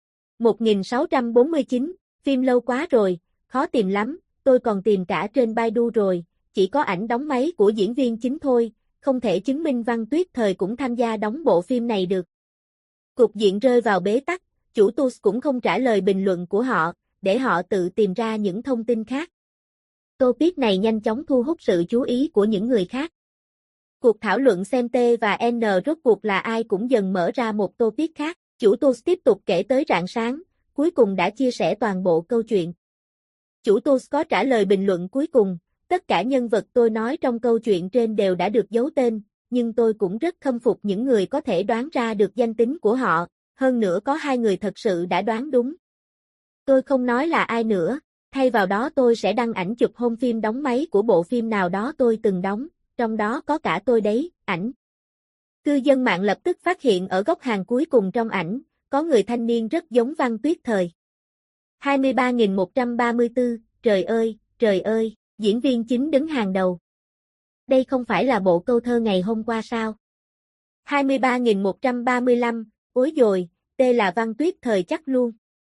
1649, phim lâu quá rồi, khó tìm lắm, tôi còn tìm cả trên Baidu rồi, chỉ có ảnh đóng máy của diễn viên chính thôi, không thể chứng minh Văn Tuyết Thời cũng tham gia đóng bộ phim này được. Cục diện rơi vào bế tắc, chủ Tus cũng không trả lời bình luận của họ, để họ tự tìm ra những thông tin khác. Topic này nhanh chóng thu hút sự chú ý của những người khác. Cuộc thảo luận xem T và N rốt cuộc là ai cũng dần mở ra một topic khác. Chủ Tus tiếp tục kể tới rạng sáng, cuối cùng đã chia sẻ toàn bộ câu chuyện. Chủ Tus có trả lời bình luận cuối cùng, tất cả nhân vật tôi nói trong câu chuyện trên đều đã được giấu tên, nhưng tôi cũng rất khâm phục những người có thể đoán ra được danh tính của họ, hơn nữa có hai người thật sự đã đoán đúng. Tôi không nói là ai nữa, thay vào đó tôi sẽ đăng ảnh chụp hôm phim đóng máy của bộ phim nào đó tôi từng đóng, trong đó có cả tôi đấy, ảnh. Cư dân mạng lập tức phát hiện ở góc hàng cuối cùng trong ảnh, có người thanh niên rất giống Văn Tuyết Thời. 23.134, trời ơi, diễn viên chính đứng hàng đầu. Đây không phải là bộ câu thơ ngày hôm qua sao? 23.135, ối dồi, T là Văn Tuyết Thời chắc luôn.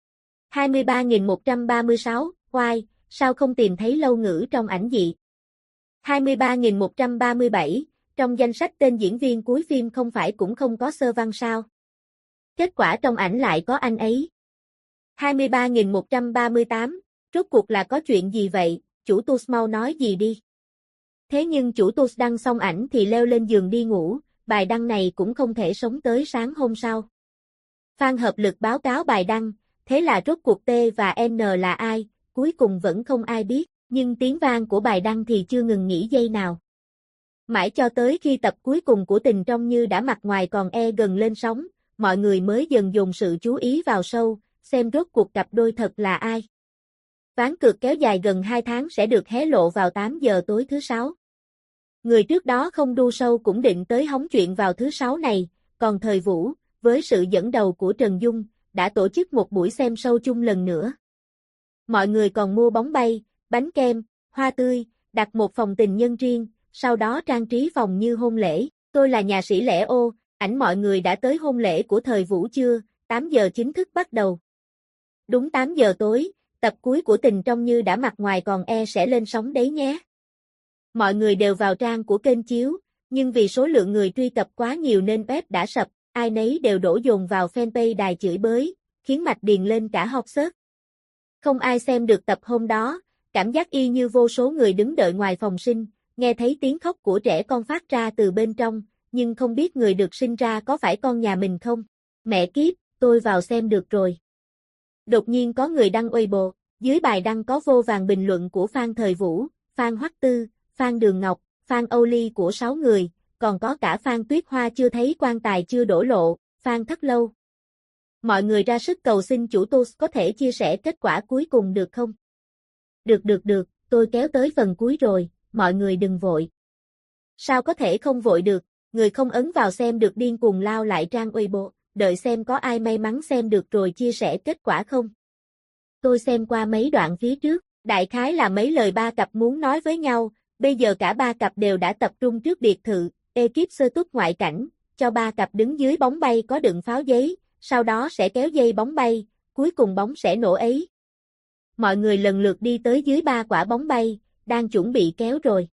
23.136, oai, sao không tìm thấy Lâu Ngữ trong ảnh dị? 23.137, trong danh sách tên diễn viên cuối phim không phải cũng không có Sơ Văn sao? Kết quả trong ảnh lại có anh ấy. 23.138, rốt cuộc là có chuyện gì vậy, chủ Tus mau nói gì đi. Thế nhưng chủ Tus đăng xong ảnh thì leo lên giường đi ngủ, bài đăng này cũng không thể sống tới sáng hôm sau. Fan hợp lực báo cáo bài đăng, thế là rốt cuộc T và N là ai, cuối cùng vẫn không ai biết, nhưng tiếng vang của bài đăng thì chưa ngừng nghỉ giây nào. Mãi cho tới khi tập cuối cùng của Tình Trong Như đã mặt ngoài còn gần lên sóng, mọi người mới dần dồn sự chú ý vào show, xem rốt cuộc cặp đôi thật là ai. Ván cược kéo dài gần 2 tháng sẽ được hé lộ vào 8 giờ tối thứ 6. Người trước đó không đu show cũng định tới hóng chuyện vào thứ 6 này, còn Thời Vũ, với sự dẫn đầu của Trần Dung, đã tổ chức một buổi xem show chung lần nữa. Mọi người còn mua bóng bay, bánh kem, hoa tươi, đặt một phòng tình nhân riêng, sau đó trang trí phòng như hôn lễ. Tôi là nhà sĩ Lẻ Ô, ảnh mọi người đã tới hôn lễ của Thời Vũ chưa? 8 giờ chính thức bắt đầu. Đúng 8 giờ tối, tập cuối của Tình Trong Như đã mặt ngoài còn sẽ lên sóng đấy nhé. Mọi người đều vào trang của kênh chiếu, nhưng vì số lượng người truy cập quá nhiều nên web đã sập, ai nấy đều đổ dồn vào fanpage đài chửi bới, khiến mạch điền lên cả hot search. Không ai xem được tập hôm đó, cảm giác y như vô số người đứng đợi ngoài phòng sinh, nghe thấy tiếng khóc của trẻ con phát ra từ bên trong, nhưng không biết người được sinh ra có phải con nhà mình không? Mẹ kiếp, tôi vào xem được rồi. Đột nhiên có người đăng Weibo, dưới bài đăng có vô vàn bình luận của Phan Thời Vũ, Phan Hoắc Tư, Phan Đường Ngọc, Phan Âu Ly của 6 người, còn có cả Phan Tuyết Hoa chưa thấy quan tài chưa đổ lộ, Phan Thất Lâu. Mọi người ra sức cầu xin chủ post có thể chia sẻ kết quả cuối cùng được không? Được, tôi kéo tới phần cuối rồi, mọi người đừng vội. Sao có thể không vội được, người không ấn vào xem được điên cuồng lao lại trang Weibo, đợi xem có ai may mắn xem được rồi chia sẻ kết quả không. Tôi xem qua mấy đoạn phía trước, đại khái là mấy lời ba cặp muốn nói với nhau, bây giờ cả ba cặp đều đã tập trung trước biệt thự, ekip sơ túc ngoại cảnh, cho ba cặp đứng dưới bóng bay có đựng pháo giấy, sau đó sẽ kéo dây bóng bay, cuối cùng bóng sẽ nổ ấy. Mọi người lần lượt đi tới dưới ba quả bóng bay, đang chuẩn bị kéo rồi.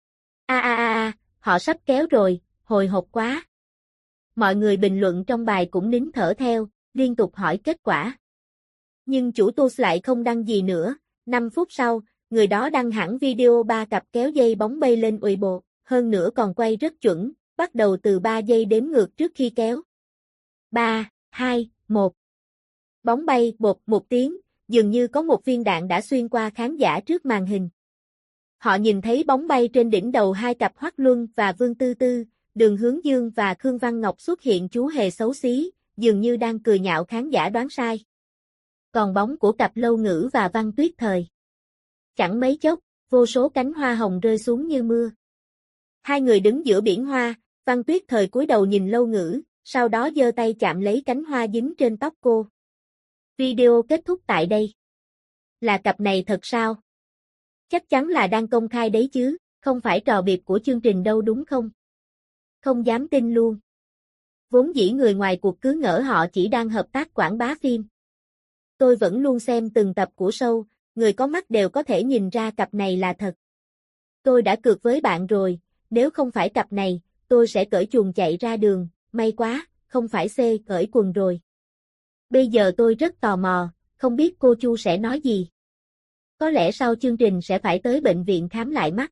Họ sắp kéo rồi, hồi hộp quá. Mọi người bình luận trong bài cũng nín thở theo, liên tục hỏi kết quả. Nhưng chủ post lại không đăng gì nữa, 5 phút sau, người đó đăng hẳn video ba cặp kéo dây bóng bay lên Weibo, hơn nữa còn quay rất chuẩn, bắt đầu từ 3 giây đếm ngược trước khi kéo. 3, 2, 1. Bóng bay bột một tiếng, dường như có một viên đạn đã xuyên qua khán giả trước màn hình. Họ nhìn thấy bóng bay trên đỉnh đầu hai cặp Hoắc Luân và Vương Tư Tư, Đường Hướng Dương và Khương Văn Ngọc xuất hiện chú hề xấu xí, dường như đang cười nhạo khán giả đoán sai. Còn bóng của cặp Lâu Ngữ và Văn Tuyết Thời. Chẳng mấy chốc, vô số cánh hoa hồng rơi xuống như mưa. Hai người đứng giữa biển hoa, Văn Tuyết Thời cúi đầu nhìn Lâu Ngữ, sau đó giơ tay chạm lấy cánh hoa dính trên tóc cô. Video kết thúc tại đây. Là cặp này thật sao? Chắc chắn là đang công khai đấy chứ, không phải trò biệp của chương trình đâu đúng không? Không dám tin luôn. Vốn dĩ người ngoài cuộc cứ ngỡ họ chỉ đang hợp tác quảng bá phim. Tôi vẫn luôn xem từng tập của show, người có mắt đều có thể nhìn ra cặp này là thật. Tôi đã cược với bạn rồi, nếu không phải cặp này, tôi sẽ cởi chuồng chạy ra đường, may quá, không phải cởi quần rồi. Bây giờ tôi rất tò mò, không biết cô Chu sẽ nói gì. Có lẽ sau chương trình sẽ phải tới bệnh viện khám lại mắt.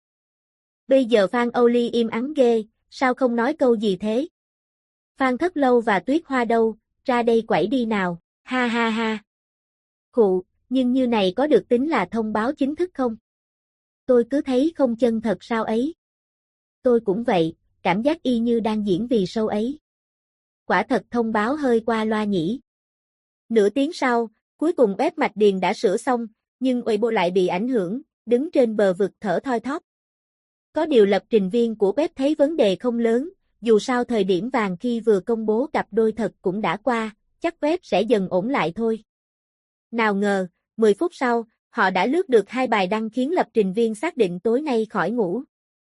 Bây giờ Phan Âu Ly im ắng ghê, sao không nói câu gì thế? Phan Thất Lâu và Tuyết Hoa đâu, ra đây quẩy đi nào, ha ha ha. Khụ, nhưng như này có được tính là thông báo chính thức không? Tôi cứ thấy không chân thật sao ấy. Tôi cũng vậy, cảm giác y như đang diễn vì show ấy. Quả thật thông báo hơi qua loa nhỉ. Nửa tiếng sau, cuối cùng bếp Mạch Điền đã sửa xong, nhưng Weibo lại bị ảnh hưởng, đứng trên bờ vực thở thoi thóp. Có điều lập trình viên của bếp thấy vấn đề không lớn, dù sao thời điểm vàng khi vừa công bố cặp đôi thật cũng đã qua, chắc bếp sẽ dần ổn lại thôi. Nào ngờ, 10 phút sau, họ đã lướt được 2 bài đăng khiến lập trình viên xác định tối nay khỏi ngủ.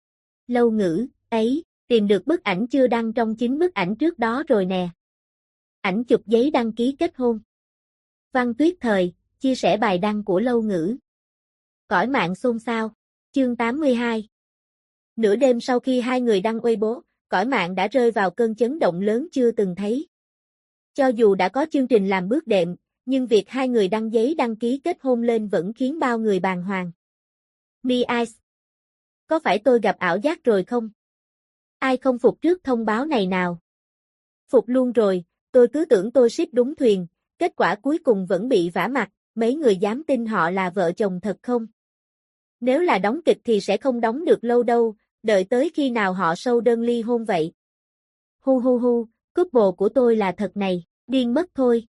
Lâu Ngữ, ấy, tìm được bức ảnh chưa đăng trong 9 bức ảnh trước đó rồi nè. Ảnh chụp giấy đăng ký kết hôn. Văn Tuyết Thời, chia sẻ bài đăng của Lâu Ngữ. Cõi mạng xôn xao. Chương 82. Nửa đêm sau khi hai người đăng Weibo, cõi mạng đã rơi vào cơn chấn động lớn chưa từng thấy. Cho dù đã có chương trình làm bước đệm, nhưng việc hai người đăng giấy đăng ký kết hôn lên vẫn khiến bao người bàng hoàng. Mi Ice. Có phải tôi gặp ảo giác rồi không? Ai không phục trước thông báo này nào? Phục luôn rồi, tôi cứ tưởng tôi ship đúng thuyền, kết quả cuối cùng vẫn bị vả mặt, mấy người dám tin họ là vợ chồng thật không? Nếu là đóng kịch thì sẽ không đóng được lâu đâu, đợi tới khi nào họ sâu đơn ly hôn vậy. Hu, couple của tôi là thật này, điên mất thôi.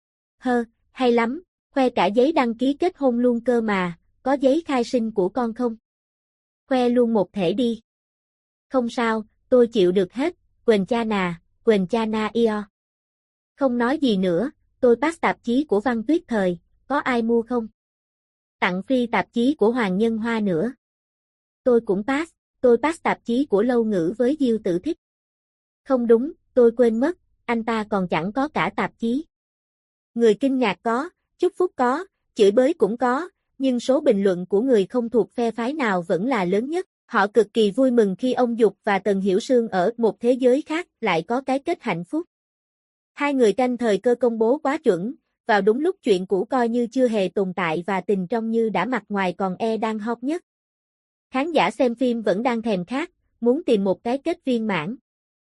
Hay lắm, khoe cả giấy đăng ký kết hôn luôn cơ mà, có giấy khai sinh của con không? Khoe luôn một thể đi. Không sao, tôi chịu được hết, quên cha na io. Không nói gì nữa, tôi pass tạp chí của Văn Tuyết Thời, có ai mua không? Tặng free tạp chí của Hoàng Nhân Hoa nữa. Tôi cũng pass, tôi pass tạp chí của Lâu Ngữ với Diêu Tử Thích. Không đúng, tôi quên mất, anh ta còn chẳng có cả tạp chí. Người kinh ngạc có, chúc phúc có, chửi bới cũng có, nhưng số bình luận của người không thuộc phe phái nào vẫn là lớn nhất. Họ cực kỳ vui mừng khi ông Dục và Tần Hiểu Sương ở một thế giới khác lại có cái kết hạnh phúc. Hai người tranh thời cơ công bố quá chuẩn, vào đúng lúc chuyện cũ coi như chưa hề tồn tại và tình trong như đã mặt ngoài còn đang hot nhất. Khán giả xem phim vẫn đang thèm khát, muốn tìm một cái kết viên mãn.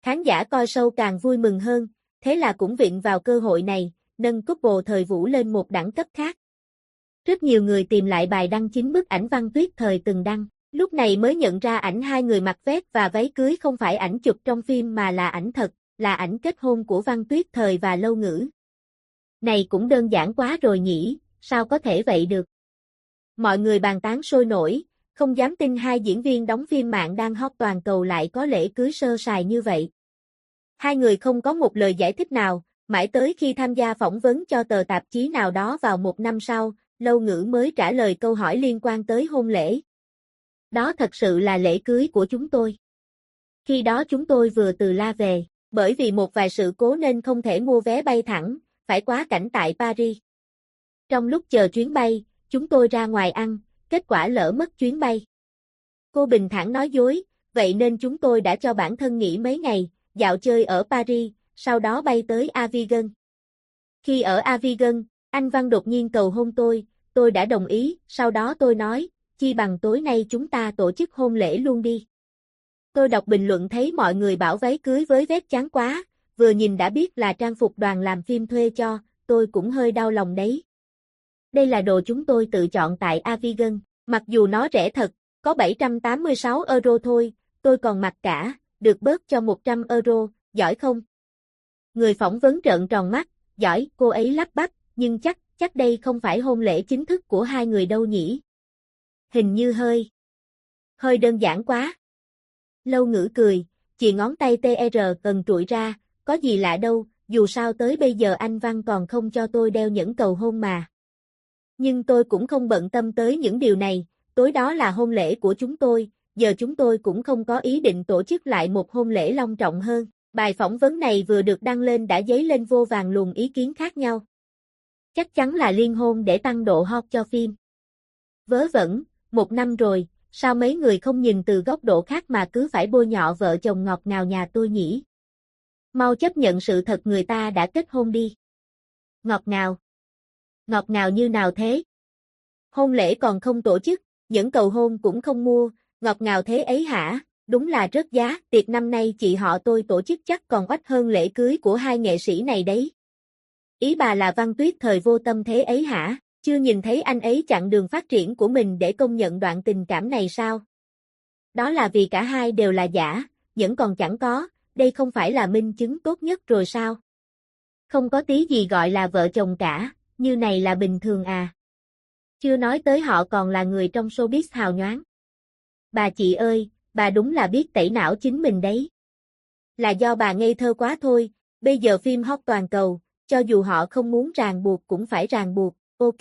Khán giả coi show càng vui mừng hơn, thế là cũng vịn vào cơ hội này, nâng couple thời Vũ lên một đẳng cấp khác. Rất nhiều người tìm lại bài đăng chính bức ảnh Văn Tuyết thời từng đăng, lúc này mới nhận ra ảnh hai người mặc vest và váy cưới không phải ảnh chụp trong phim mà là ảnh thật, là ảnh kết hôn của Văn Tuyết thời và Lâu Ngữ. Này cũng đơn giản quá rồi nhỉ, sao có thể vậy được? Mọi người bàn tán sôi nổi, không dám tin hai diễn viên đóng phim mạng đang hot toàn cầu lại có lễ cưới sơ sài như vậy. Hai người không có một lời giải thích nào, mãi tới khi tham gia phỏng vấn cho tờ tạp chí nào đó vào một năm sau, Lâu Ngữ mới trả lời câu hỏi liên quan tới hôn lễ. Đó thật sự là lễ cưới của chúng tôi. Khi đó chúng tôi vừa từ La về, bởi vì một vài sự cố nên không thể mua vé bay thẳng, phải quá cảnh tại Paris. Trong lúc chờ chuyến bay, chúng tôi ra ngoài ăn, kết quả lỡ mất chuyến bay. Cô bình thản nói dối, vậy nên chúng tôi đã cho bản thân nghỉ mấy ngày, dạo chơi ở Paris, sau đó bay tới Avignon. Khi ở Avignon, anh Văn đột nhiên cầu hôn tôi đã đồng ý, sau đó tôi nói, chi bằng tối nay chúng ta tổ chức hôn lễ luôn đi. Tôi đọc bình luận thấy mọi người bảo váy cưới với vest chán quá, vừa nhìn đã biết là trang phục đoàn làm phim thuê cho, tôi cũng hơi đau lòng đấy. Đây là đồ chúng tôi tự chọn tại Avignon, mặc dù nó rẻ thật, có 786 euro thôi, tôi còn mặc cả, được bớt cho 100 euro, giỏi không? Người phỏng vấn trợn tròn mắt, giỏi, cô ấy lắp bắp, nhưng chắc đây không phải hôn lễ chính thức của hai người đâu nhỉ? Hình như hơi đơn giản quá. Lâu Ngữ cười, chì ngón tay TR cần trụi ra, có gì lạ đâu, dù sao tới bây giờ anh Văn còn không cho tôi đeo nhẫn cầu hôn mà. Nhưng tôi cũng không bận tâm tới những điều này, tối đó là hôn lễ của chúng tôi, giờ chúng tôi cũng không có ý định tổ chức lại một hôn lễ long trọng hơn. Bài phỏng vấn này vừa được đăng lên đã dấy lên vô vàn luồng ý kiến khác nhau. Chắc chắn là liên hôn để tăng độ hot cho phim. Vớ vẩn, 1 năm rồi, sao mấy người không nhìn từ góc độ khác mà cứ phải bôi nhọ vợ chồng ngọt ngào nhà tôi nhỉ? Mau chấp nhận sự thật người ta đã kết hôn đi. Ngọt ngào? Ngọt ngào như nào thế? Hôn lễ còn không tổ chức, nhẫn cầu hôn cũng không mua, ngọt ngào thế ấy hả? Đúng là rớt giá, tiệc năm nay chị họ tôi tổ chức chắc còn oách hơn lễ cưới của hai nghệ sĩ này đấy. Ý bà là Văn Tuyết thời vô tâm thế ấy hả? Chưa nhìn thấy anh ấy chặn đường phát triển của mình để công nhận đoạn tình cảm này sao? Đó là vì cả hai đều là giả, nhẫn còn chẳng có, đây không phải là minh chứng tốt nhất rồi sao? Không có tí gì gọi là vợ chồng cả, như này là bình thường à? Chưa nói tới họ còn là người trong showbiz hào nhoáng. Bà chị ơi, bà đúng là biết tẩy não chính mình đấy. Là do bà ngây thơ quá thôi, bây giờ phim hot toàn cầu, cho dù họ không muốn ràng buộc cũng phải ràng buộc, ok.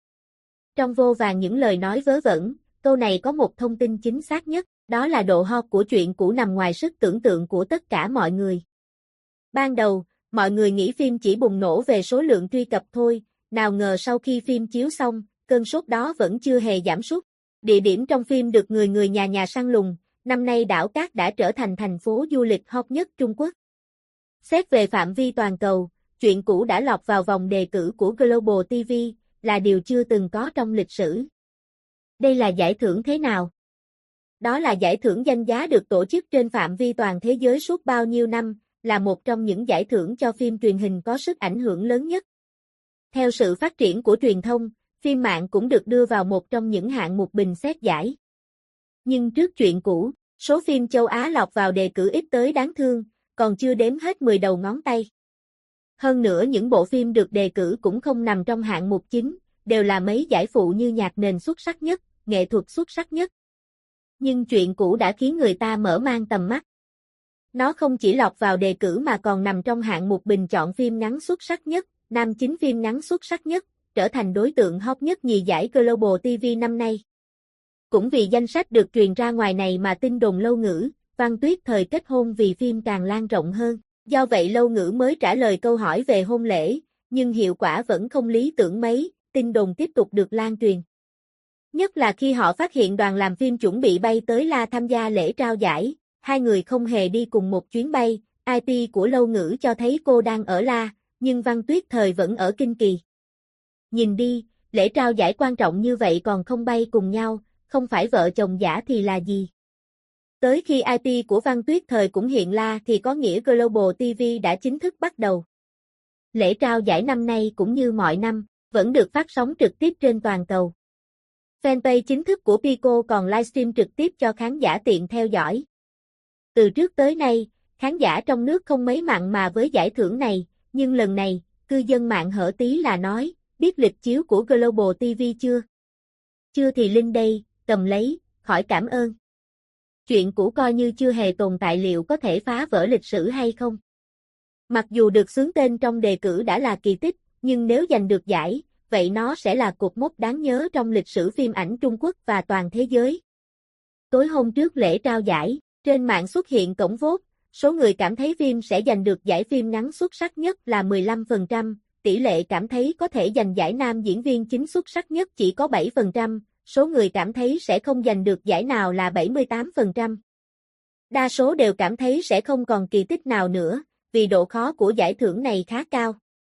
Trong vô vàn những lời nói vớ vẩn, câu này có một thông tin chính xác nhất, đó là độ hot của chuyện cũ nằm ngoài sức tưởng tượng của tất cả mọi người. Ban đầu, mọi người nghĩ phim chỉ bùng nổ về số lượng truy cập thôi, nào ngờ sau khi phim chiếu xong, cơn sốt đó vẫn chưa hề giảm sút. Địa điểm trong phim được người nhà săn lùng, năm nay đảo Cát đã trở thành thành phố du lịch hot nhất Trung Quốc. Xét về phạm vi toàn cầu, chuyện cũ đã lọt vào vòng đề cử của Global TV, là điều chưa từng có trong lịch sử. Đây là giải thưởng thế nào? Đó là giải thưởng danh giá được tổ chức trên phạm vi toàn thế giới suốt bao nhiêu năm, là một trong những giải thưởng cho phim truyền hình có sức ảnh hưởng lớn nhất. Theo sự phát triển của truyền thông, phim mạng cũng được đưa vào một trong những hạng mục bình xét giải. Nhưng trước chuyện cũ, số phim châu Á lọt vào đề cử ít tới đáng thương, còn chưa đếm hết 10 đầu ngón tay. Hơn nữa những bộ phim được đề cử cũng không nằm trong hạng mục chính, đều là mấy giải phụ như nhạc nền xuất sắc nhất, nghệ thuật xuất sắc nhất. Nhưng chuyện cũ đã khiến người ta mở mang tầm mắt. Nó không chỉ lọt vào đề cử mà còn nằm trong hạng mục bình chọn phim ngắn xuất sắc nhất, nam chính phim ngắn xuất sắc nhất, trở thành đối tượng hot nhất nhì giải Global TV năm nay. Cũng vì danh sách được truyền ra ngoài này mà tin đồn Lâu Ngữ, Văn Tuyết thời kết hôn vì phim càng lan rộng hơn. Do vậy Lâu Ngữ mới trả lời câu hỏi về hôn lễ, nhưng hiệu quả vẫn không lý tưởng mấy, tin đồn tiếp tục được lan truyền. Nhất là khi họ phát hiện đoàn làm phim chuẩn bị bay tới La tham gia lễ trao giải, hai người không hề đi cùng một chuyến bay, IP của Lâu Ngữ cho thấy cô đang ở La, nhưng Văn Tuyết thời vẫn ở Kinh Kỳ. Nhìn đi, lễ trao giải quan trọng như vậy còn không bay cùng nhau, không phải vợ chồng giả thì là gì? Tới khi IP của Văn Tuyết Thời cũng hiện la thì có nghĩa Global TV đã chính thức bắt đầu. Lễ trao giải năm nay cũng như mọi năm, vẫn được phát sóng trực tiếp trên toàn cầu. Fanpage chính thức của Pico còn livestream trực tiếp cho khán giả tiện theo dõi. Từ trước tới nay, khán giả trong nước không mấy mặn mà với giải thưởng này, nhưng lần này, cư dân mạng hở tí là nói, biết lịch chiếu của Global TV chưa? Chưa thì link đây, cầm lấy, khỏi cảm ơn. Chuyện cũ coi như chưa hề tồn tại liệu có thể phá vỡ lịch sử hay không? Mặc dù được xướng tên trong đề cử đã là kỳ tích, nhưng nếu giành được giải, vậy nó sẽ là cột mốc đáng nhớ trong lịch sử phim ảnh Trung Quốc và toàn thế giới. Tối hôm trước lễ trao giải, trên mạng xuất hiện cổng vote, số người cảm thấy phim sẽ giành được giải phim ngắn xuất sắc nhất là 15%, tỷ lệ cảm thấy có thể giành giải nam diễn viên chính xuất sắc nhất chỉ có 7%, số người cảm thấy sẽ không giành được giải nào là 78%. Đa số đều cảm thấy sẽ không còn kỳ tích nào nữa, vì độ khó của giải thưởng này khá cao.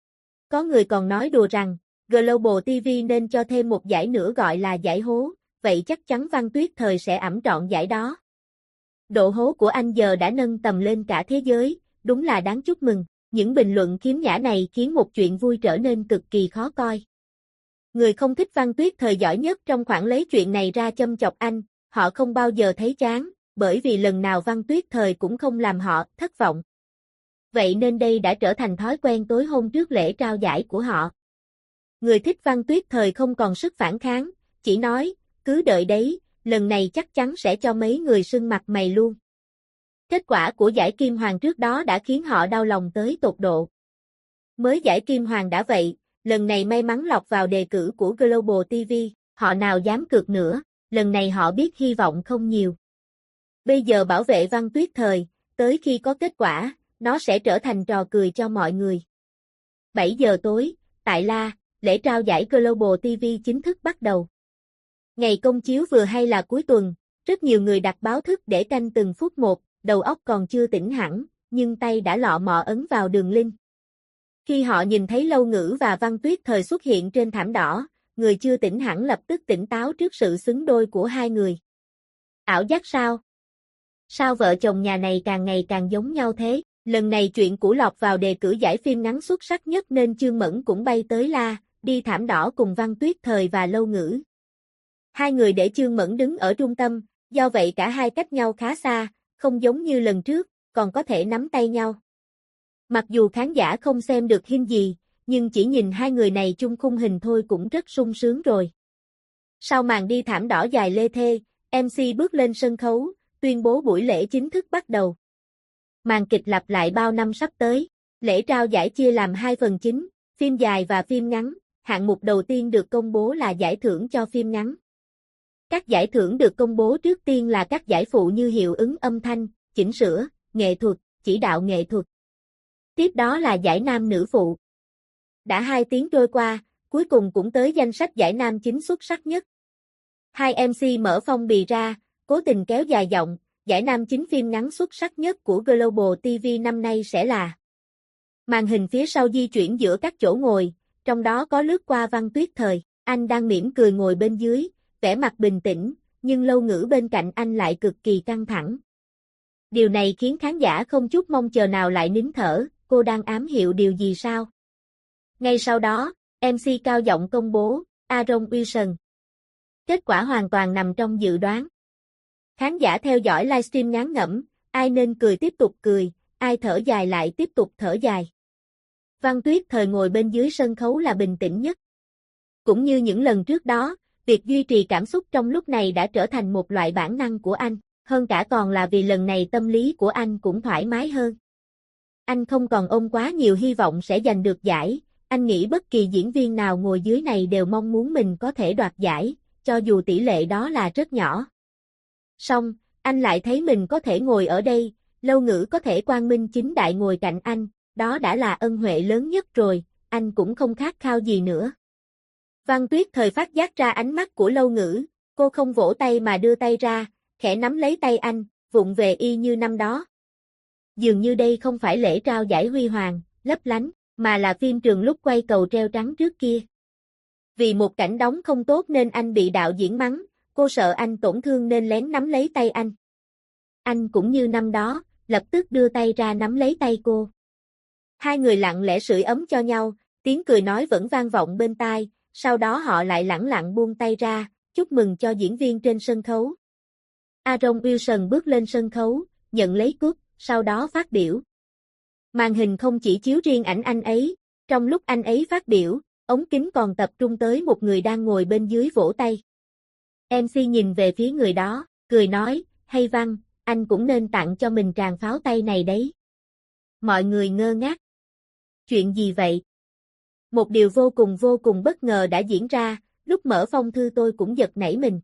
Có người còn nói đùa rằng, Global TV nên cho thêm một giải nữa gọi là giải hố, vậy chắc chắn Văn Tuyết Thời sẽ ẵm trọn giải đó. Độ hố của anh giờ đã nâng tầm lên cả thế giới, đúng là đáng chúc mừng. Những bình luận khiếm nhã này khiến một chuyện vui trở nên cực kỳ khó coi. Người không thích Văn Tuyết Thời giỏi nhất trong khoảng lấy chuyện này ra châm chọc anh, họ không bao giờ thấy chán, bởi vì lần nào Văn Tuyết Thời cũng không làm họ thất vọng. Vậy nên đây đã trở thành thói quen tối hôm trước lễ trao giải của họ. Người thích Văn Tuyết Thời không còn sức phản kháng, chỉ nói, cứ đợi đấy, lần này chắc chắn sẽ cho mấy người sưng mặt mày luôn. Kết quả của giải Kim Hoàng trước đó đã khiến họ đau lòng tới tột độ. Mới giải Kim Hoàng đã vậy, lần này may mắn lọt vào đề cử của Global TV, họ nào dám cược nữa, lần này họ biết hy vọng không nhiều. Bây giờ bảo vệ Văn Tuyết Thời, tới khi có kết quả, nó sẽ trở thành trò cười cho mọi người. 7 giờ tối, tại La, lễ trao giải Global TV chính thức bắt đầu. Ngày công chiếu vừa hay là cuối tuần, rất nhiều người đặt báo thức để canh từng phút một, đầu óc còn chưa tỉnh hẳn, nhưng tay đã lọ mọ ấn vào đường link. Khi họ nhìn thấy Lâu Ngữ và Văn Tuyết Thời xuất hiện trên thảm đỏ, người chưa tỉnh hẳn lập tức tỉnh táo trước sự xứng đôi của hai người. Ảo giác sao? Sao vợ chồng nhà này càng ngày càng giống nhau thế? Lần này chuyện cũ lọt vào đề cử giải phim ngắn xuất sắc nhất nên Chương Mẫn cũng bay tới La, đi thảm đỏ cùng Văn Tuyết Thời và Lâu Ngữ. Hai người để Chương Mẫn đứng ở trung tâm, do vậy cả hai cách nhau khá xa, không giống như lần trước, còn có thể nắm tay nhau. Mặc dù khán giả không xem được hình gì, nhưng chỉ nhìn hai người này chung khung hình thôi cũng rất sung sướng rồi. Sau màn đi thảm đỏ dài lê thê, MC bước lên sân khấu, tuyên bố buổi lễ chính thức bắt đầu. Màn kịch lặp lại bao năm sắp tới, lễ trao giải chia làm hai phần chính, phim dài và phim ngắn, hạng mục đầu tiên được công bố là giải thưởng cho phim ngắn. Các giải thưởng được công bố trước tiên là các giải phụ như hiệu ứng âm thanh, chỉnh sửa, nghệ thuật, chỉ đạo nghệ thuật. Tiếp đó là giải nam nữ phụ. Đã 2 tiếng trôi qua, cuối cùng cũng tới danh sách giải nam chính xuất sắc nhất. Hai MC mở phong bì ra, cố tình kéo dài giọng, giải nam chính phim ngắn xuất sắc nhất của Global TV năm nay sẽ là. Màn hình phía sau di chuyển giữa các chỗ ngồi, trong đó có lướt qua Văn Tuyết Thời, anh đang mỉm cười ngồi bên dưới, vẻ mặt bình tĩnh, nhưng Lâu Ngữ bên cạnh anh lại cực kỳ căng thẳng. Điều này khiến khán giả không chút mong chờ nào lại nín thở, cô đang ám hiệu điều gì sao? Ngay sau đó, MC cao giọng công bố, Aaron Wilson. Kết quả hoàn toàn nằm trong dự đoán. Khán giả theo dõi livestream ngán ngẩm, ai nên cười tiếp tục cười, ai thở dài lại tiếp tục thở dài. Văn Tuyết Thời ngồi bên dưới sân khấu là bình tĩnh nhất. Cũng như những lần trước đó, việc duy trì cảm xúc trong lúc này đã trở thành một loại bản năng của anh, hơn cả còn là vì lần này tâm lý của anh cũng thoải mái hơn. Anh không còn ôm quá nhiều hy vọng sẽ giành được giải, anh nghĩ bất kỳ diễn viên nào ngồi dưới này đều mong muốn mình có thể đoạt giải, cho dù tỷ lệ đó là rất nhỏ. Song, anh lại thấy mình có thể ngồi ở đây, Lâu Ngữ có thể quang minh chính đại ngồi cạnh anh, đó đã là ân huệ lớn nhất rồi, anh cũng không khát khao gì nữa. Văn Tuyết Thời phát giác ra ánh mắt của Lâu Ngữ, cô không vỗ tay mà đưa tay ra, khẽ nắm lấy tay anh, vụng về y như năm đó. Dường như đây không phải lễ trao giải huy hoàng, lấp lánh, mà là phim trường lúc quay cầu treo trắng trước kia. Vì một cảnh đóng không tốt nên anh bị đạo diễn mắng, cô sợ anh tổn thương nên lén nắm lấy tay anh. anh cũng như năm đó, lập tức đưa tay ra nắm lấy tay cô. Hai người lặng lẽ sưởi ấm cho nhau, tiếng cười nói vẫn vang vọng bên tai, sau đó họ lại lẳng lặng buông tay ra, chúc mừng cho diễn viên trên sân khấu. Aaron Wilson bước lên sân khấu, nhận lấy cúp, sau đó phát biểu. Màn hình không chỉ chiếu riêng ảnh anh ấy, trong lúc anh ấy phát biểu, ống kính còn tập trung tới một người đang ngồi bên dưới vỗ tay. MC nhìn về phía người đó, cười nói, hay Văn, anh cũng nên tặng cho mình tràng pháo tay này đấy. Mọi người ngơ ngác. Chuyện gì vậy? Một điều vô cùng bất ngờ đã diễn ra, lúc mở phong thư tôi cũng giật nảy mình.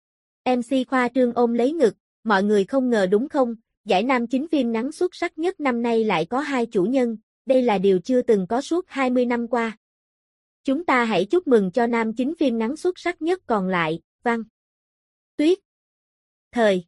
MC khoa trương ôm lấy ngực, mọi người không ngờ đúng không, giải nam chính phim ngắn xuất sắc nhất năm nay lại có hai chủ nhân, đây là điều chưa từng có suốt 20 năm qua. Chúng ta hãy chúc mừng cho nam chính phim ngắn xuất sắc nhất còn lại, Văn Tuyết Thời.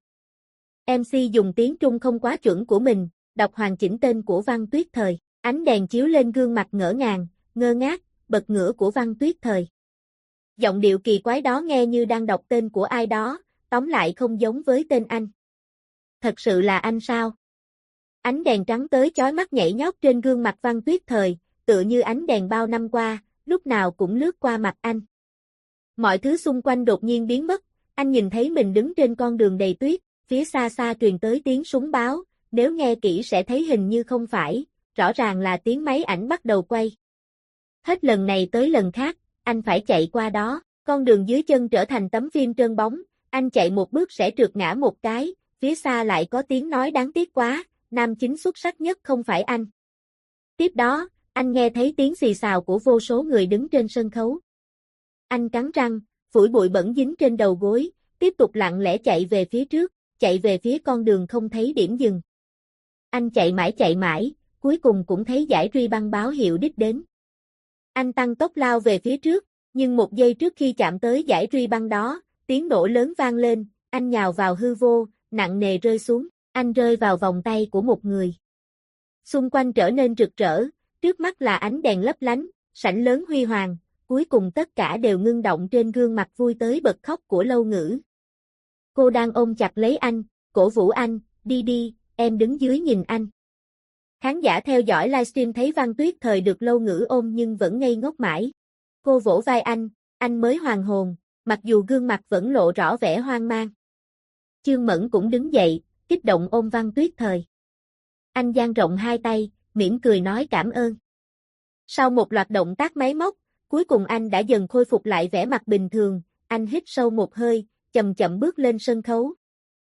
MC dùng tiếng Trung không quá chuẩn của mình, đọc hoàn chỉnh tên của Văn Tuyết Thời, ánh đèn chiếu lên gương mặt ngỡ ngàng, ngơ ngác, bật ngửa của Văn Tuyết Thời. Giọng điệu kỳ quái đó nghe như đang đọc tên của ai đó, tóm lại không giống với tên anh. Thật sự là anh sao? Ánh đèn trắng tới chói mắt nhảy nhót trên gương mặt Văn Tuyết Thời, tựa như ánh đèn bao năm qua, lúc nào cũng lướt qua mặt anh. Mọi thứ xung quanh đột nhiên biến mất, anh nhìn thấy mình đứng trên con đường đầy tuyết, phía xa xa truyền tới tiếng súng báo, nếu nghe kỹ sẽ thấy hình như không phải, rõ ràng là tiếng máy ảnh bắt đầu quay. Hết lần này tới lần khác, anh phải chạy qua đó, con đường dưới chân trở thành tấm phim trơn bóng, anh chạy một bước sẽ trượt ngã một cái, phía xa lại có tiếng nói đáng tiếc quá, nam chính xuất sắc nhất không phải anh. Tiếp đó, anh nghe thấy tiếng xì xào của vô số người đứng trên sân khấu. Anh cắn răng, phủi bụi bẩn dính trên đầu gối, tiếp tục lặng lẽ chạy về phía trước, chạy về phía con đường không thấy điểm dừng. Anh chạy mãi, cuối cùng cũng thấy dải ruy băng báo hiệu đích đến. Anh tăng tốc lao về phía trước, nhưng một giây trước khi chạm tới dải ruy băng đó, tiếng nổ lớn vang lên, anh nhào vào hư vô, nặng nề rơi xuống, anh rơi vào vòng tay của một người. Xung quanh trở nên rực rỡ, trước mắt là ánh đèn lấp lánh, sảnh lớn huy hoàng, cuối cùng tất cả đều ngưng động trên gương mặt vui tới bật khóc của Lâu Ngữ. Cô đang ôm chặt lấy anh, cổ vũ anh, đi đi, em đứng dưới nhìn anh. Khán giả theo dõi livestream thấy Văn Tuyết Thời được Lâu Ngữ ôm nhưng vẫn ngây ngốc mãi. Cô vỗ vai anh mới hoàn hồn, mặc dù gương mặt vẫn lộ rõ vẻ hoang mang. Chương Mẫn cũng đứng dậy, kích động ôm Văn Tuyết Thời. Anh dang rộng hai tay, mỉm cười nói cảm ơn. Sau một loạt động tác máy móc, cuối cùng anh đã dần khôi phục lại vẻ mặt bình thường, anh hít sâu một hơi, chậm chậm bước lên sân khấu.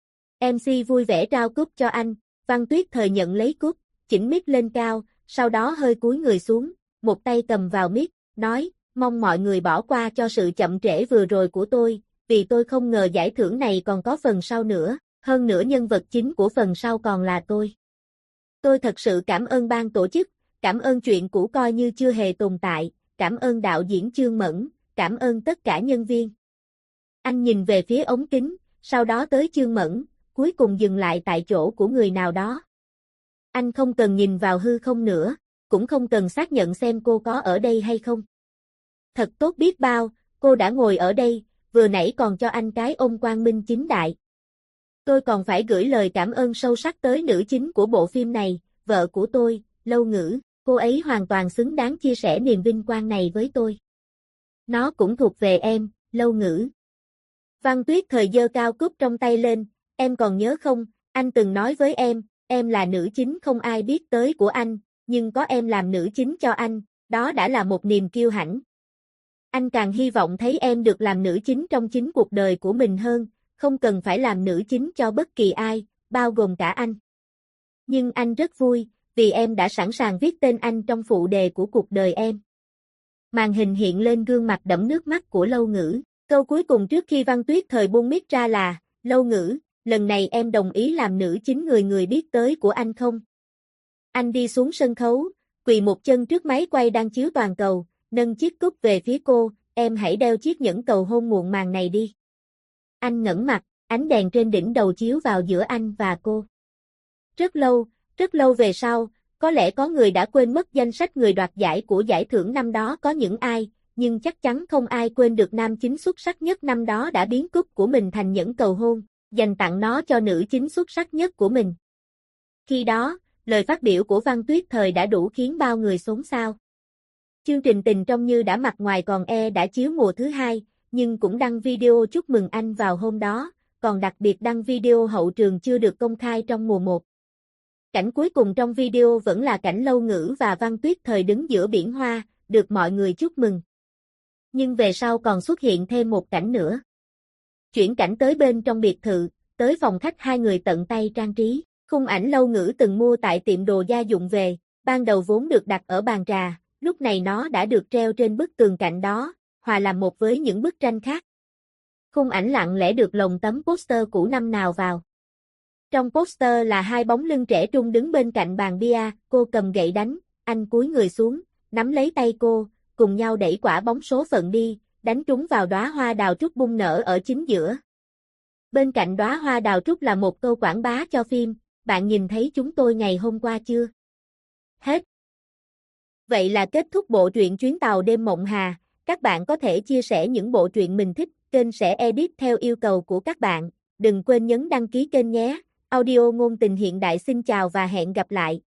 MC vui vẻ trao cúp cho anh, Văn Tuyết Thời nhận lấy cúp, chỉnh mic lên cao, sau đó hơi cúi người xuống, một tay cầm vào mic, nói, mong mọi người bỏ qua cho sự chậm trễ vừa rồi của tôi, vì tôi không ngờ giải thưởng này còn có phần sau nữa, hơn nữa nhân vật chính của phần sau còn là tôi. Tôi thật sự cảm ơn ban tổ chức, cảm ơn chuyện cũ coi như chưa hề tồn tại, cảm ơn đạo diễn Chương Mẫn, cảm ơn tất cả nhân viên. Anh nhìn về phía ống kính, sau đó tới Chương Mẫn, cuối cùng dừng lại tại chỗ của người nào đó. Anh không cần nhìn vào hư không nữa, cũng không cần xác nhận xem cô có ở đây hay không. Thật tốt biết bao, cô đã ngồi ở đây, vừa nãy còn cho anh cái ôm quang minh chính đại. Tôi còn phải gửi lời cảm ơn sâu sắc tới nữ chính của bộ phim này, vợ của tôi, Lâu Ngữ, cô ấy hoàn toàn xứng đáng chia sẻ niềm vinh quang này với tôi. Nó cũng thuộc về em, Lâu Ngữ. Văn Tuyết Thời giơ cao cúp trong tay lên, em còn nhớ không, anh từng nói với em là nữ chính không ai biết tới của anh, nhưng có em làm nữ chính cho anh, đó đã là một niềm kiêu hãnh. Anh càng hy vọng thấy em được làm nữ chính trong chính cuộc đời của mình hơn, không cần phải làm nữ chính cho bất kỳ ai, bao gồm cả anh. Nhưng anh rất vui, vì em đã sẵn sàng viết tên anh trong phụ đề của cuộc đời em. Màn hình hiện lên gương mặt đẫm nước mắt của Lâu Ngữ. Câu cuối cùng trước khi Văn Tuyết Thời buông mic ra là, Lâu Ngữ, lần này em đồng ý làm nữ chính người biết tới của anh không? Anh đi xuống sân khấu, quỳ một chân trước máy quay đang chiếu toàn cầu, nâng chiếc cúp về phía cô, em hãy đeo chiếc nhẫn cầu hôn muộn màng này đi. Anh ngẩng mặt, ánh đèn trên đỉnh đầu chiếu vào giữa anh và cô. Rất lâu về sau, có lẽ có người đã quên mất danh sách người đoạt giải của giải thưởng năm đó có những ai, nhưng chắc chắn không ai quên được nam chính xuất sắc nhất năm đó đã biến cúp của mình thành nhẫn cầu hôn. dành tặng nó cho nữ chính xuất sắc nhất của mình. Khi đó, lời phát biểu của Văn Tuyết Thời đã đủ khiến bao người xốn xao. Chương trình Tình Trong Như đã mặt ngoài còn đã chiếu mùa thứ 2, nhưng cũng đăng video chúc mừng anh vào hôm đó, còn đặc biệt đăng video hậu trường chưa được công khai trong mùa 1. Cảnh cuối cùng trong video vẫn là cảnh Lâu Ngữ và Văn Tuyết Thời đứng giữa biển hoa, được mọi người chúc mừng. Nhưng về sau còn xuất hiện thêm một cảnh nữa. Chuyển cảnh tới bên trong biệt thự, tới phòng khách hai người tận tay trang trí. Khung ảnh Lâu Ngữ từng mua tại tiệm đồ gia dụng về, ban đầu vốn được đặt ở bàn trà, lúc này nó đã được treo trên bức tường cạnh đó, hòa làm một với những bức tranh khác. Khung ảnh lặng lẽ được lồng tấm poster cũ năm nào vào. Trong poster là hai bóng lưng trẻ trung đứng bên cạnh bàn bia, cô cầm gậy đánh, anh cúi người xuống, nắm lấy tay cô, cùng nhau đẩy quả bóng số phận đi, đánh trúng vào đóa hoa đào trúc bung nở ở chính giữa. Bên cạnh đóa hoa đào trúc là một câu quảng bá cho phim, bạn nhìn thấy chúng tôi ngày hôm qua chưa? Hết. Vậy là kết thúc bộ truyện Chuyến tàu đêm mộng Hà, các bạn có thể chia sẻ những bộ truyện mình thích, kênh sẽ edit theo yêu cầu của các bạn, đừng quên nhấn đăng ký kênh nhé. Audio ngôn tình hiện đại xin chào và hẹn gặp lại.